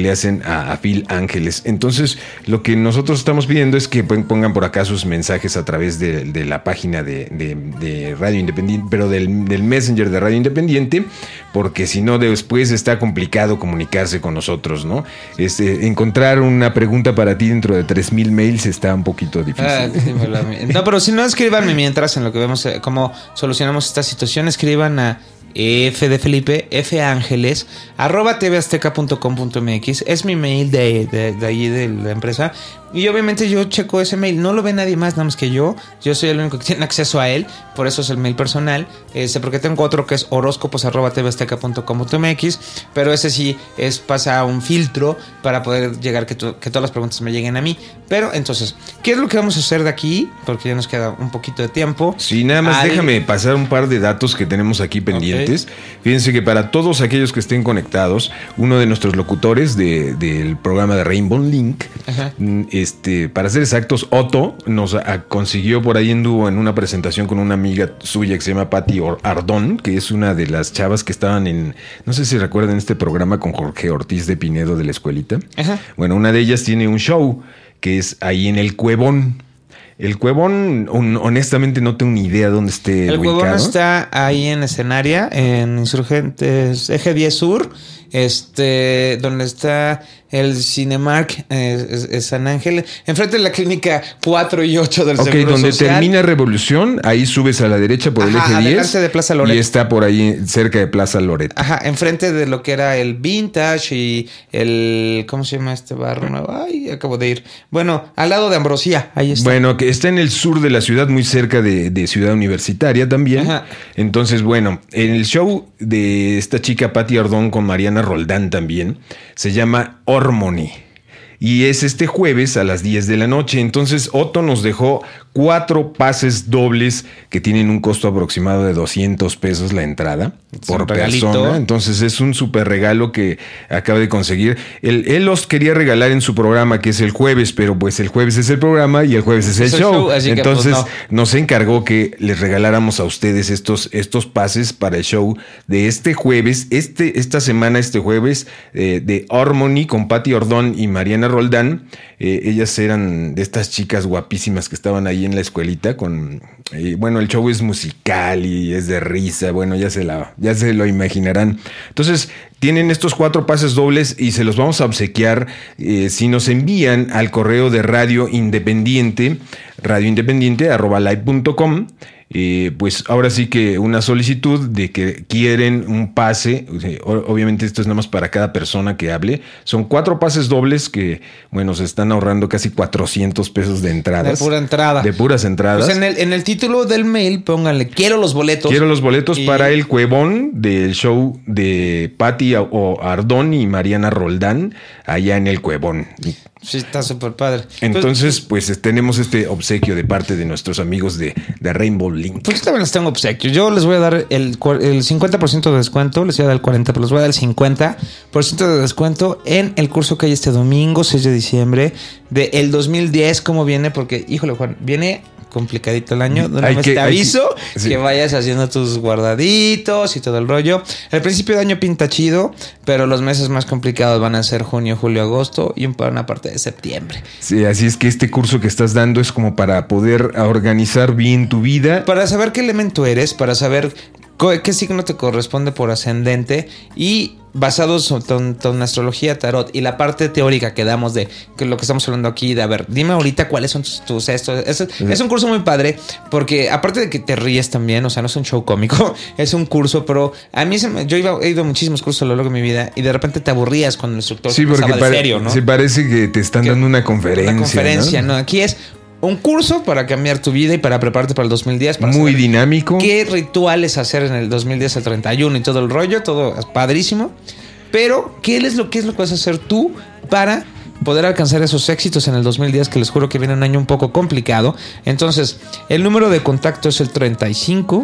a Phil Ángeles. Entonces, lo que nosotros estamos pidiendo es que pongan por acá sus mensajes a través de la página de Radio Independiente, pero del Messenger de Radio Independiente, porque si no después está complicado comunicarse con nosotros, ¿no? Encontrar una pregunta para ti dentro de 3,000 mails está un poquito difícil. No, pero si no, escríbanme mientras en lo que vemos cómo solucionamos esta situación. Escriban a F de Felipe, F Ángeles, @tvazteca.com.mx. Es mi mail de ahí de la empresa. Y obviamente yo checo ese mail. No lo ve nadie más, nada más que yo. Yo soy el único que tiene acceso a él. Por eso es el mail personal. Porque tengo otro que es horóscopos@tvazteca.com.mx. Pero ese sí pasa un filtro para poder llegar que todas las preguntas me lleguen a mí. Pero entonces, ¿qué es lo que vamos a hacer de aquí? Porque ya nos queda un poquito de tiempo. Sí, nada más déjame pasar un par de datos que tenemos aquí pendientes. Okay. Fíjense que para todos aquellos que estén conectados, uno de nuestros locutores del programa de Rainbow Link, para ser exactos, Otto nos consiguió por ahí en una presentación con una amiga suya que se llama Patti Ardón, que es una de las chavas que estaban no sé si recuerdan este programa con Jorge Ortiz de Pinedo de la escuelita. Ajá. Bueno, una de ellas tiene un show que es ahí en el Cuevón. El Cuevón, honestamente no tengo ni idea dónde esté el ubicado. Cuevón está ahí en Escenaria, en Insurgentes, Eje 10 Sur. donde está el Cinemark, San Ángel, enfrente de la clínica 4 y 8 del Seguro Social. Donde termina Revolución, ahí subes a la derecha por el eje 10. Adelante de Plaza Loret. Y está por ahí cerca de Plaza Loret. Ajá, enfrente de lo que era el Vintage y el... ¿Cómo se llama este bar nuevo? Ay, acabo de ir. Bueno, al lado de Ambrosía, ahí está. Bueno, que está en el sur de la ciudad, muy cerca de Ciudad Universitaria también. Ajá. Entonces, bueno, en el show de esta chica Patti Ardón con Mariana Roldán también, se llama Harmony. Y es este jueves a las 10 de la noche. Entonces Otto nos dejó 4 pases dobles que tienen un costo aproximado de $200 la entrada por persona. Entonces es un súper regalo que acaba de conseguir. Él los quería regalar en su programa, que es el jueves, pero pues el jueves es el programa y el jueves es el show. Entonces pues nos encargó que les regaláramos a ustedes estos pases para el show de este jueves, esta semana, este jueves, de Harmony con Patti Ardón y Mariana Roldán. Ellas eran de estas chicas guapísimas que estaban ahí en la escuelita con... bueno, el show es musical y es de risa. Bueno, ya se lo imaginarán. Entonces, tienen estos 4 pases dobles y se los vamos a obsequiar si nos envían al correo de Radio Independiente, radioindependiente@live.com. Pues ahora sí que una solicitud de que quieren un pase. Obviamente esto es nada más para cada persona que hable. Son 4 pases dobles que, bueno, se están ahorrando casi $400 de entradas. De pura entrada. De puras entradas. Pues en el título del mail pónganle: quiero los boletos. Quiero los boletos para el Cuevón del show de Patti Ardón y Mariana Roldán allá en el Cuevón. Sí, está súper padre. Entonces, pues tenemos este obsequio de parte de nuestros amigos de Rainbow Link. Pues también les tengo obsequio. Yo les voy a dar el 50% de descuento. Les voy a dar el 40%, pero les voy a dar el 50% de descuento en el curso que hay este domingo, 6 de diciembre, de el 2010. ¿Cómo viene? Porque, híjole, Juan, viene complicadito el año. De una vez te aviso que vayas haciendo tus guardaditos y todo el rollo. El principio de año pinta chido, pero los meses más complicados van a ser junio, julio, agosto y una parte de septiembre. Sí, así es que este curso que estás dando es como para poder organizar bien tu vida. Para saber qué elemento eres, para saber qué signo te corresponde por ascendente y basados en astrología, tarot y la parte teórica que damos de que lo que estamos hablando aquí, de a ver, dime ahorita cuáles son tus estos. Es un curso muy padre porque aparte de que te ríes también, o sea, no es un show cómico, es un curso, pero a mí he ido a muchísimos cursos a lo largo de mi vida y de repente te aburrías cuando el instructor porque de serio, ¿no? Sí, parece que te están dando una conferencia. Una conferencia, ¿no? Aquí es un curso para cambiar tu vida y para prepararte para el 2010. Para muy dinámico. ¿Qué rituales hacer en el 2010 al 31 y todo el rollo? Todo es padrísimo. Pero, ¿qué es lo que vas a hacer tú para poder alcanzar esos éxitos en el 2010? Que les juro que viene un año un poco complicado. Entonces, el número de contacto es el 35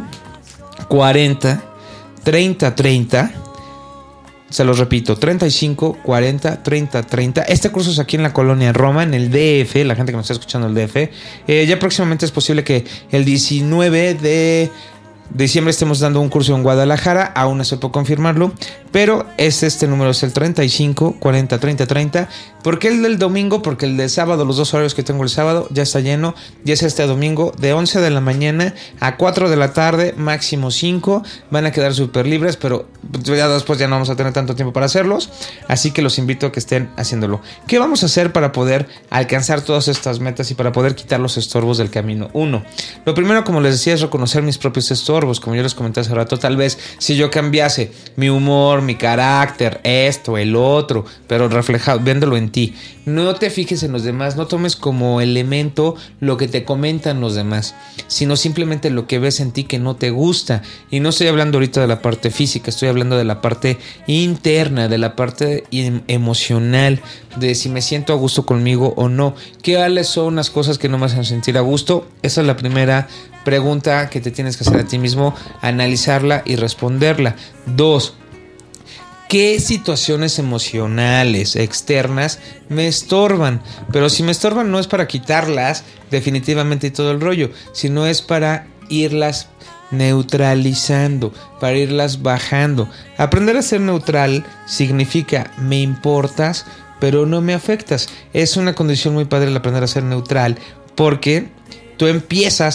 40 30 30. Se los repito, 35 40 30 30. Este curso es aquí en la colonia Roma, en el DF, la gente que nos está escuchando en el DF. Ya próximamente es posible que el 19 de diciembre estemos dando un curso en Guadalajara. Aún no se puede confirmarlo, pero este número es el 35 40 30 30. ¿Por qué el del domingo? Porque el del sábado, los 2 horarios que tengo el sábado ya está lleno. Ya es este domingo de 11 de la mañana a 4 de la tarde, máximo 5. Van a quedar súper libres, pero ya después ya no vamos a tener tanto tiempo para hacerlos. Así que los invito a que estén haciéndolo. ¿Qué vamos a hacer para poder alcanzar todas estas metas y para poder quitar los estorbos del camino? 1. Lo primero, como les decía, es reconocer mis propios estorbos. Como yo les comenté hace rato, tal vez si yo cambiase mi humor, mi carácter, esto, el otro, pero reflejado, viéndolo en ti. No te fijes en los demás, no tomes como elemento lo que te comentan los demás, sino simplemente lo que ves en ti que no te gusta. Y no estoy hablando ahorita de la parte física, estoy hablando de la parte interna, de la parte emocional, de si me siento a gusto conmigo o no. ¿Cuáles son las cosas que no me hacen sentir a gusto? Esa es la primera pregunta que te tienes que hacer a ti mismo, analizarla y responderla. 2. ¿Qué situaciones emocionales externas me estorban? Pero si me estorban no es para quitarlas definitivamente y todo el rollo, sino es para irlas neutralizando, para irlas bajando. Aprender a ser neutral significa me importas, pero no me afectas. Es una condición muy padre el aprender a ser neutral porque tú empiezas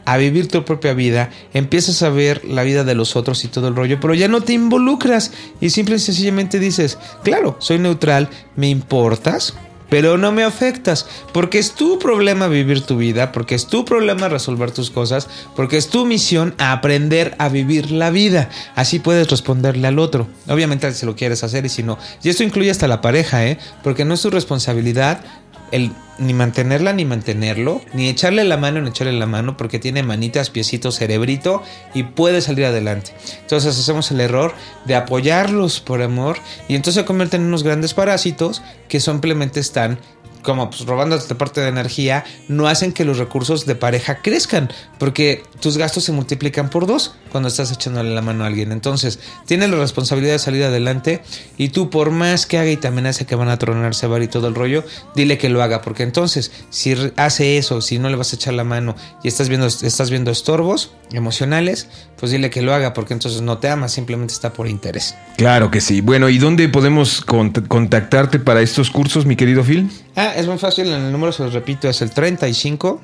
a vivir tu propia vida, empiezas a ver la vida de los otros y todo el rollo, pero ya no te involucras y simple y sencillamente dices, claro, soy neutral, me importas, pero no me afectas, porque es tu problema vivir tu vida, porque es tu problema resolver tus cosas, porque es tu misión aprender a vivir la vida. Así puedes responderle al otro. Obviamente si lo quieres hacer y si no. Y esto incluye hasta la pareja, porque no es tu responsabilidad el ni mantenerla ni mantenerlo, ni echarle la mano ni echarle la mano, porque tiene manitas, piecitos, cerebrito y puede salir adelante. Entonces hacemos el error de apoyarlos por amor y entonces se convierten en unos grandes parásitos que simplemente están como pues, robándote parte de energía, no hacen que los recursos de pareja crezcan, porque tus gastos se multiplican por 2 cuando estás echándole la mano a alguien. Entonces, tienes la responsabilidad de salir adelante y tú, por más que haga y te amenace que van a tronar, se va y todo el rollo, dile que lo haga, porque entonces, si hace eso, si no le vas a echar la mano y estás viendo estorbos emocionales, pues dile que lo haga, porque entonces no te ama, simplemente está por interés. Claro que sí. Bueno, ¿y dónde podemos contactarte para estos cursos, mi querido Phil? Es muy fácil, en el número se los repito, es el 35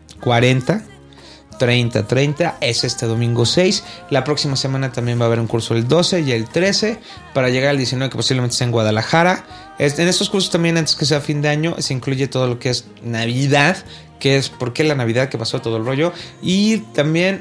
40 30 30, es este domingo 6. La próxima semana también va a haber un curso el 12 y el 13 para llegar al 19, que posiblemente sea en Guadalajara. En estos cursos también, antes que sea fin de año, se incluye todo lo que es Navidad, que es por qué la Navidad, que pasó todo el rollo, y también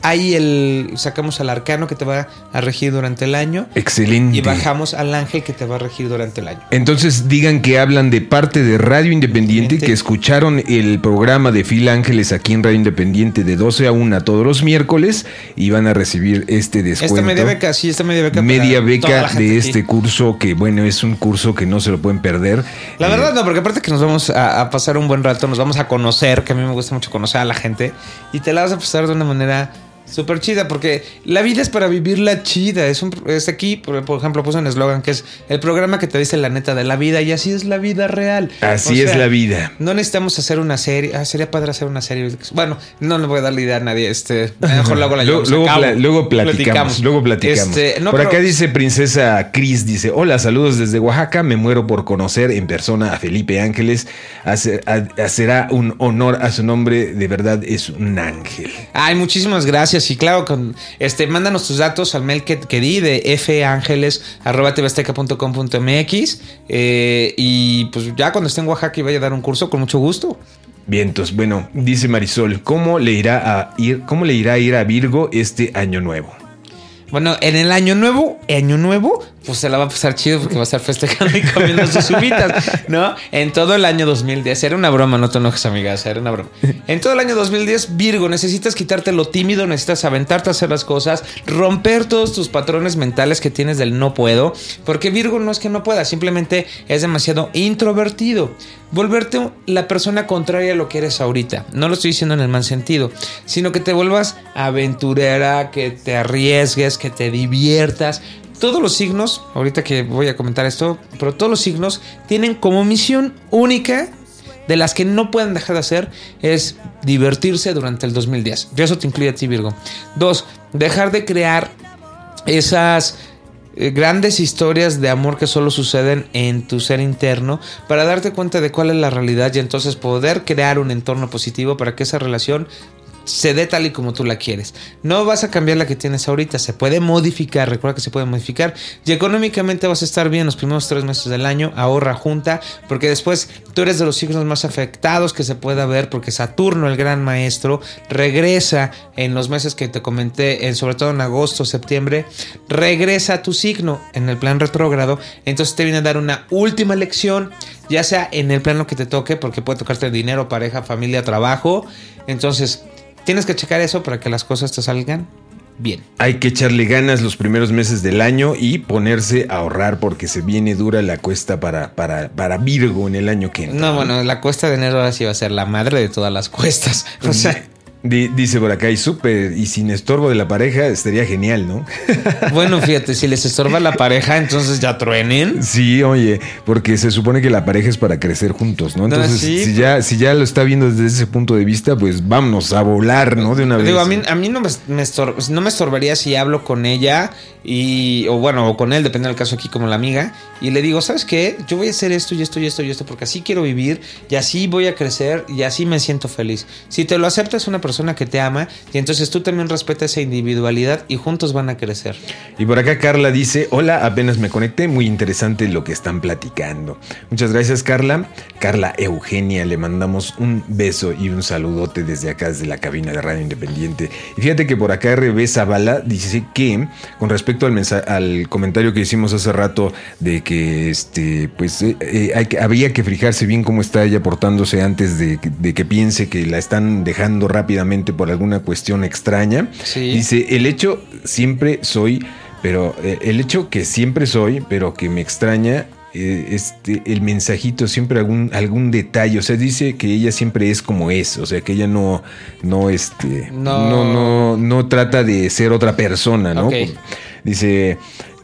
ahí sacamos al arcano que te va a regir durante el año. Excelente. Y bajamos al ángel que te va a regir durante el año. Entonces digan que hablan de parte de Radio Independiente, que escucharon el programa de Phil Ángeles aquí en Radio Independiente de 12 a 1 todos los miércoles y van a recibir este descuento. Esta media beca, sí, esta media beca. Media beca de este curso, que bueno, es un curso que no se lo pueden perder. La verdad no, porque aparte que nos vamos a pasar un buen rato, nos vamos a conocer, que a mí me gusta mucho conocer a la gente, y te la vas a pasar de una manera súper chida, porque la vida es para vivirla chida. Es aquí, por ejemplo, puse un eslogan que es el programa que te dice la neta de la vida, y así es la vida real. Así es la vida. No necesitamos hacer una serie. Sería padre hacer una serie. Bueno, no le voy a dar la idea a nadie. Mejor luego la llevamos a cabo. Luego platicamos. Por acá dice Princesa Cris, dice: hola, saludos desde Oaxaca. Me muero por conocer en persona a Felipe Ángeles. Será un honor a su nombre. De verdad es un ángel. Ay, muchísimas gracias. Y claro, mándanos tus datos al mail que di de fangeles@tvazteca.com.mx, y pues ya cuando esté en Oaxaca y vaya a dar un curso, con mucho gusto. Bien, entonces, bueno, dice Marisol, ¿cómo le irá a ir a Virgo este año nuevo? Bueno, en el año nuevo, pues se la va a pasar chido porque va a estar festejando y comiendo sus uvitas, ¿no? En todo el año 2010. Era una broma, no te enojes, amiga, era una broma. En todo el año 2010, Virgo, necesitas quitarte lo tímido, necesitas aventarte a hacer las cosas, romper todos tus patrones mentales que tienes del no puedo, porque Virgo no es que no pueda, simplemente es demasiado introvertido. Volverte la persona contraria a lo que eres ahorita. No lo estoy diciendo en el mal sentido, sino que te vuelvas aventurera, que te arriesgues, que te diviertas. Todos los signos, ahorita que voy a comentar esto, pero todos los signos tienen como misión única, de las que no pueden dejar de hacer, es divertirse durante el 2010. Y eso te incluye a ti, Virgo. 2, dejar de crear esas grandes historias de amor que solo suceden en tu ser interno, para darte cuenta de cuál es la realidad y entonces poder crear un entorno positivo para que esa relación se dé tal y como tú la quieres. No vas a cambiar la que tienes ahorita, se puede modificar, recuerda que se puede modificar, y económicamente vas a estar bien los primeros 3 meses del año. Ahorra, junta, porque después tú eres de los signos más afectados que se pueda ver, porque Saturno, el gran maestro, regresa en los meses que te comenté, sobre todo en agosto, septiembre, regresa a tu signo en el plan retrógrado. Entonces te viene a dar una última lección, ya sea en el plano que te toque, porque puede tocarte dinero, pareja, familia, trabajo. Entonces tienes que checar eso para que las cosas te salgan bien. Hay que echarle ganas los primeros meses del año y ponerse a ahorrar, porque se viene dura la cuesta para Virgo en el año que entra. No, bueno, la cuesta de enero ahora sí va a ser la madre de todas las cuestas. O sea, dice por acá, y sin estorbo de la pareja, estaría genial, ¿no? Bueno, fíjate, si les estorba la pareja, entonces ya truenen. Sí, oye, porque se supone que la pareja es para crecer juntos, ¿no? Entonces, sí, si ya lo está viendo desde ese punto de vista, pues vámonos a volar, ¿no? De una vez. Digo, a mí no me estorbaría si hablo con ella o con él, depende del caso aquí, como la amiga, y le digo, ¿sabes qué? Yo voy a hacer esto y esto y esto y esto, porque así quiero vivir y así voy a crecer y así me siento feliz. Si te lo aceptas, una persona persona que te ama y entonces tú también respeta esa individualidad y juntos van a crecer. Y por acá Carla dice, hola, apenas me conecté, muy interesante lo que están platicando. Muchas gracias, Carla. Carla Eugenia, le mandamos un beso y un saludote desde acá, desde la cabina de Radio Independiente. Y fíjate que por acá RB Zavala dice que, con respecto al comentario que hicimos hace rato de que habría que fijarse bien cómo está ella portándose antes de que piense que la están dejando rápidamente por alguna cuestión extraña. Sí. Dice, el hecho que siempre soy, pero que me extraña, el mensajito, siempre algún detalle. O sea, dice que ella siempre es como es. O sea, que ella no trata de ser otra persona, ¿no? Okay. Dice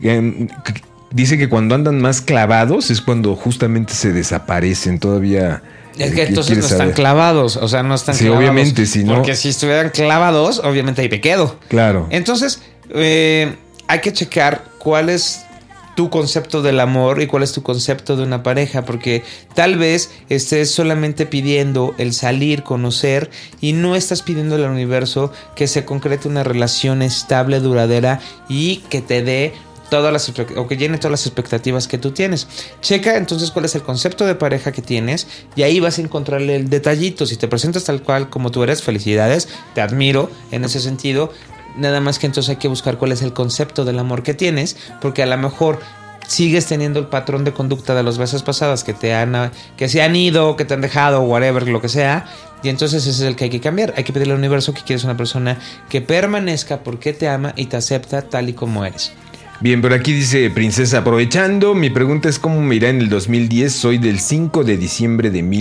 que cuando andan más clavados es cuando justamente se desaparecen todavía. Es que entonces no están clavados, o sea, no están clavados. Obviamente, si no. Porque si estuvieran clavados, obviamente ahí me quedo. Claro. Entonces, hay que checar cuál es tu concepto del amor y cuál es tu concepto de una pareja, porque tal vez estés solamente pidiendo el salir, conocer, y no estás pidiendo al universo que se concrete una relación estable, duradera y que te dé que llene todas las expectativas que tú tienes. Checa entonces cuál es el concepto de pareja que tienes y ahí vas a encontrarle el detallito. Si te presentas tal cual como tú eres, felicidades, te admiro en ese sentido. Nada más que entonces hay que buscar cuál es el concepto del amor que tienes, porque a lo mejor sigues teniendo el patrón de conducta de las veces pasadas que se han ido, que te han dejado, whatever, lo que sea. Y entonces ese es el que hay que cambiar. Hay que pedirle al universo que quieres una persona que permanezca porque te ama y te acepta tal y como eres. Bien, por aquí dice Princesa, aprovechando, mi pregunta es cómo me irá en el 2010, soy del 5 de diciembre de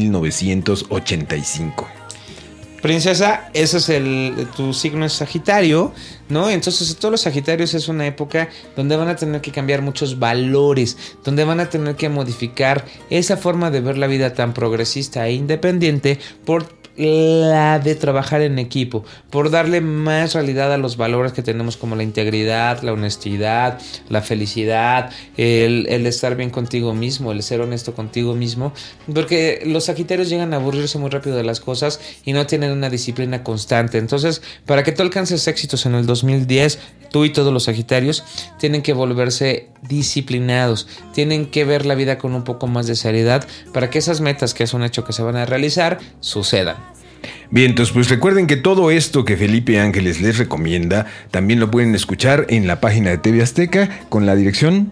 1985. Princesa, ese es tu signo es Sagitario, ¿no? Entonces todos los Sagitarios es una época donde van a tener que cambiar muchos valores, donde van a tener que modificar esa forma de ver la vida tan progresista e independiente por la de trabajar en equipo, por darle más realidad a los valores que tenemos como la integridad, la honestidad, la felicidad, el estar bien contigo mismo, el ser honesto contigo mismo, porque los Sagitarios llegan a aburrirse muy rápido de las cosas y no tienen una disciplina constante. Entonces, para que tú alcances éxitos en el 2010, tú y todos los Sagitarios tienen que volverse disciplinados, tienen que ver la vida con un poco más de seriedad para que esas metas que es un hecho que se van a realizar sucedan. Bien, entonces pues recuerden que todo esto que Felipe Ángeles les recomienda también lo pueden escuchar en la página de TV Azteca con la dirección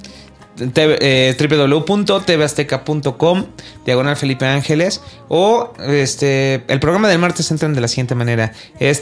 www.tvazteca.com/Felipe Ángeles, o el programa del martes entran de la siguiente manera: es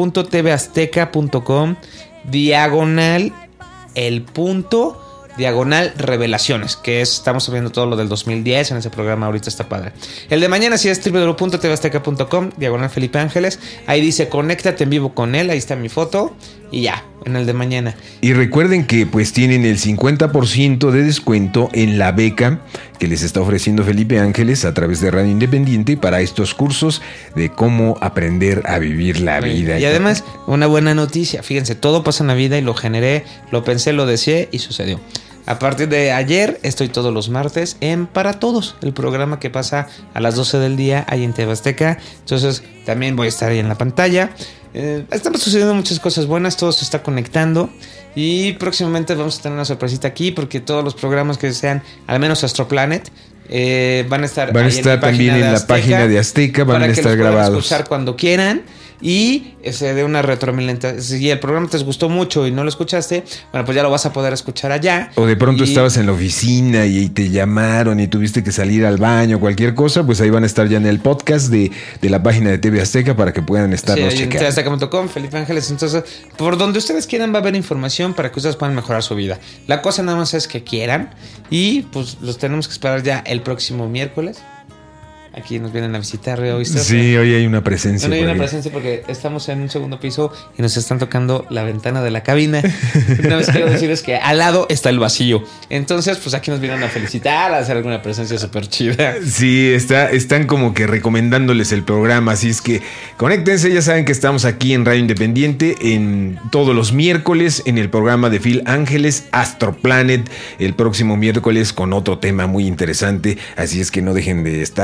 www.tvazteca.com/revelaciones, que estamos viendo todo lo del 2010 en ese programa, ahorita está padre. El de mañana sí es www.tvazteca.com/Felipe Ángeles, ahí dice conéctate en vivo con él, ahí está mi foto y ya, en el de mañana. Y recuerden que pues tienen el 50% de descuento en la beca que les está ofreciendo Felipe Ángeles a través de Radio Independiente para estos cursos de cómo aprender a vivir la vida. Y además, una buena noticia, fíjense, todo pasa en la vida y lo generé, lo pensé, lo deseé y sucedió. A partir de ayer estoy todos los martes en Para Todos, el programa que pasa a las 12 del día ahí en TV Azteca. Entonces también voy a estar ahí en la pantalla. Están sucediendo muchas cosas buenas, todo se está conectando y próximamente vamos a tener una sorpresita aquí porque todos los programas que sean, al menos Astroplanet, van a estar también en la página de Azteca, van a estar grabados. Para que los puedan escuchar cuando quieran y se dé una retroalimentación. Si el programa te gustó mucho y no lo escuchaste, bueno, pues ya lo vas a poder escuchar allá. O de pronto estabas en la oficina y te llamaron y tuviste que salir al baño, cualquier cosa, pues ahí van a estar ya en el podcast de la página de TV Azteca para que puedan estarnos checando. TVazteca.com, Felipe Ángeles. Entonces, por donde ustedes quieran va a haber información para que ustedes puedan mejorar su vida. La cosa nada más es que quieran y pues los tenemos que esperar ya el próximo miércoles. Aquí nos vienen a visitar hoy. Sí, hoy hay una presencia. Hay una presencia porque estamos en un segundo piso y nos están tocando la ventana de la cabina. Una vez quiero decirles que al lado está el vacío. Entonces, pues aquí nos vienen a felicitar, a hacer alguna presencia súper chida. Sí, están como que recomendándoles el programa. Así es que conéctense, ya saben que estamos aquí en Radio Independiente en todos los miércoles en el programa de Phil Ángeles, Astroplanet, el próximo miércoles con otro tema muy interesante. Así es que no dejen de estar escuchando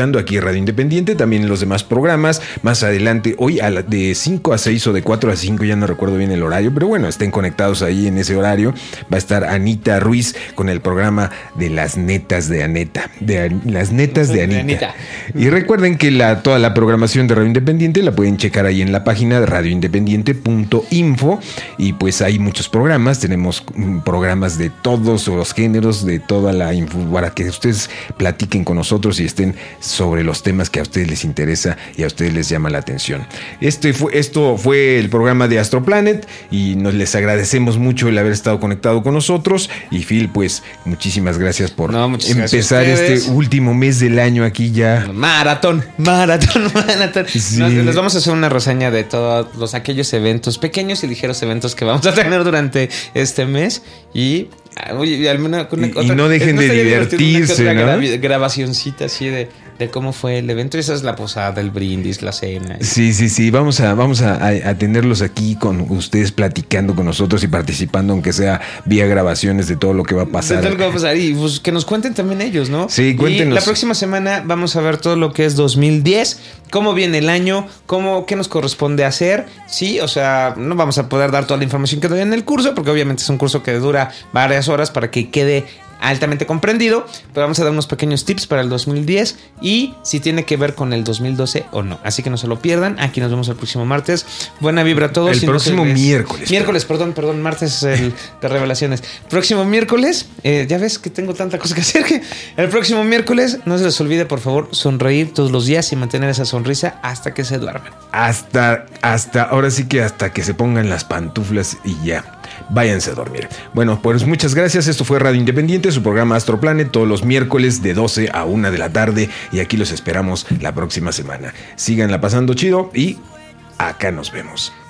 escuchando aquí en Radio Independiente, también en los demás programas. Más adelante, hoy de 5 a 6 o de 4 a 5, ya no recuerdo bien el horario, pero bueno, estén conectados ahí en ese horario. Va a estar Anita Ruiz con el programa de Las Netas de Aneta. Las Netas de Anita. Y recuerden que toda la programación de Radio Independiente la pueden checar ahí en la página de radioindependiente.info. Y pues hay muchos programas. Tenemos programas de todos los géneros, de toda la info, para que ustedes platiquen con nosotros y estén sobre los temas que a ustedes les interesa y a ustedes les llama la atención. Esto fue el programa de Astroplanet y les agradecemos mucho el haber estado conectado con nosotros. Y Phil, pues muchísimas gracias por empezar este último mes del año aquí ya. Maratón. Sí. Les vamos a hacer una reseña de todos aquellos eventos, pequeños y ligeros eventos que vamos a tener durante este mes. Y no dejen de divertirse, ¿no? Grabacioncita así de cómo fue el evento. Esa es la posada, el brindis, la cena. Sí. Vamos a tenerlos aquí con ustedes platicando con nosotros y participando, aunque sea vía grabaciones de todo lo que va a pasar. De todo lo que va a pasar. Y pues que nos cuenten también ellos, ¿no? Sí, cuéntenos. Y la próxima semana vamos a ver todo lo que es 2010, cómo viene el año, qué nos corresponde hacer. Sí, o sea, no vamos a poder dar toda la información que doy en el curso, porque obviamente es un curso que dura varias horas para que quede altamente comprendido, pero vamos a dar unos pequeños tips para el 2010 y si tiene que ver con el 2012 o no. Así que no se lo pierdan. Aquí nos vemos el próximo martes. Buena vibra a todos. El próximo miércoles. Perdón, martes es el de revelaciones. Próximo miércoles, ya ves que tengo tanta cosa que hacer que el próximo miércoles no se les olvide, por favor, sonreír todos los días y mantener esa sonrisa hasta que se duerman. Ahora sí que hasta que se pongan las pantuflas y ya. Váyanse a dormir. Bueno, pues muchas gracias. Esto fue Radio Independiente, su programa Astroplanet, todos los miércoles de 12 a 1 de la tarde. Y aquí los esperamos la próxima semana. Síganla pasando chido y acá nos vemos.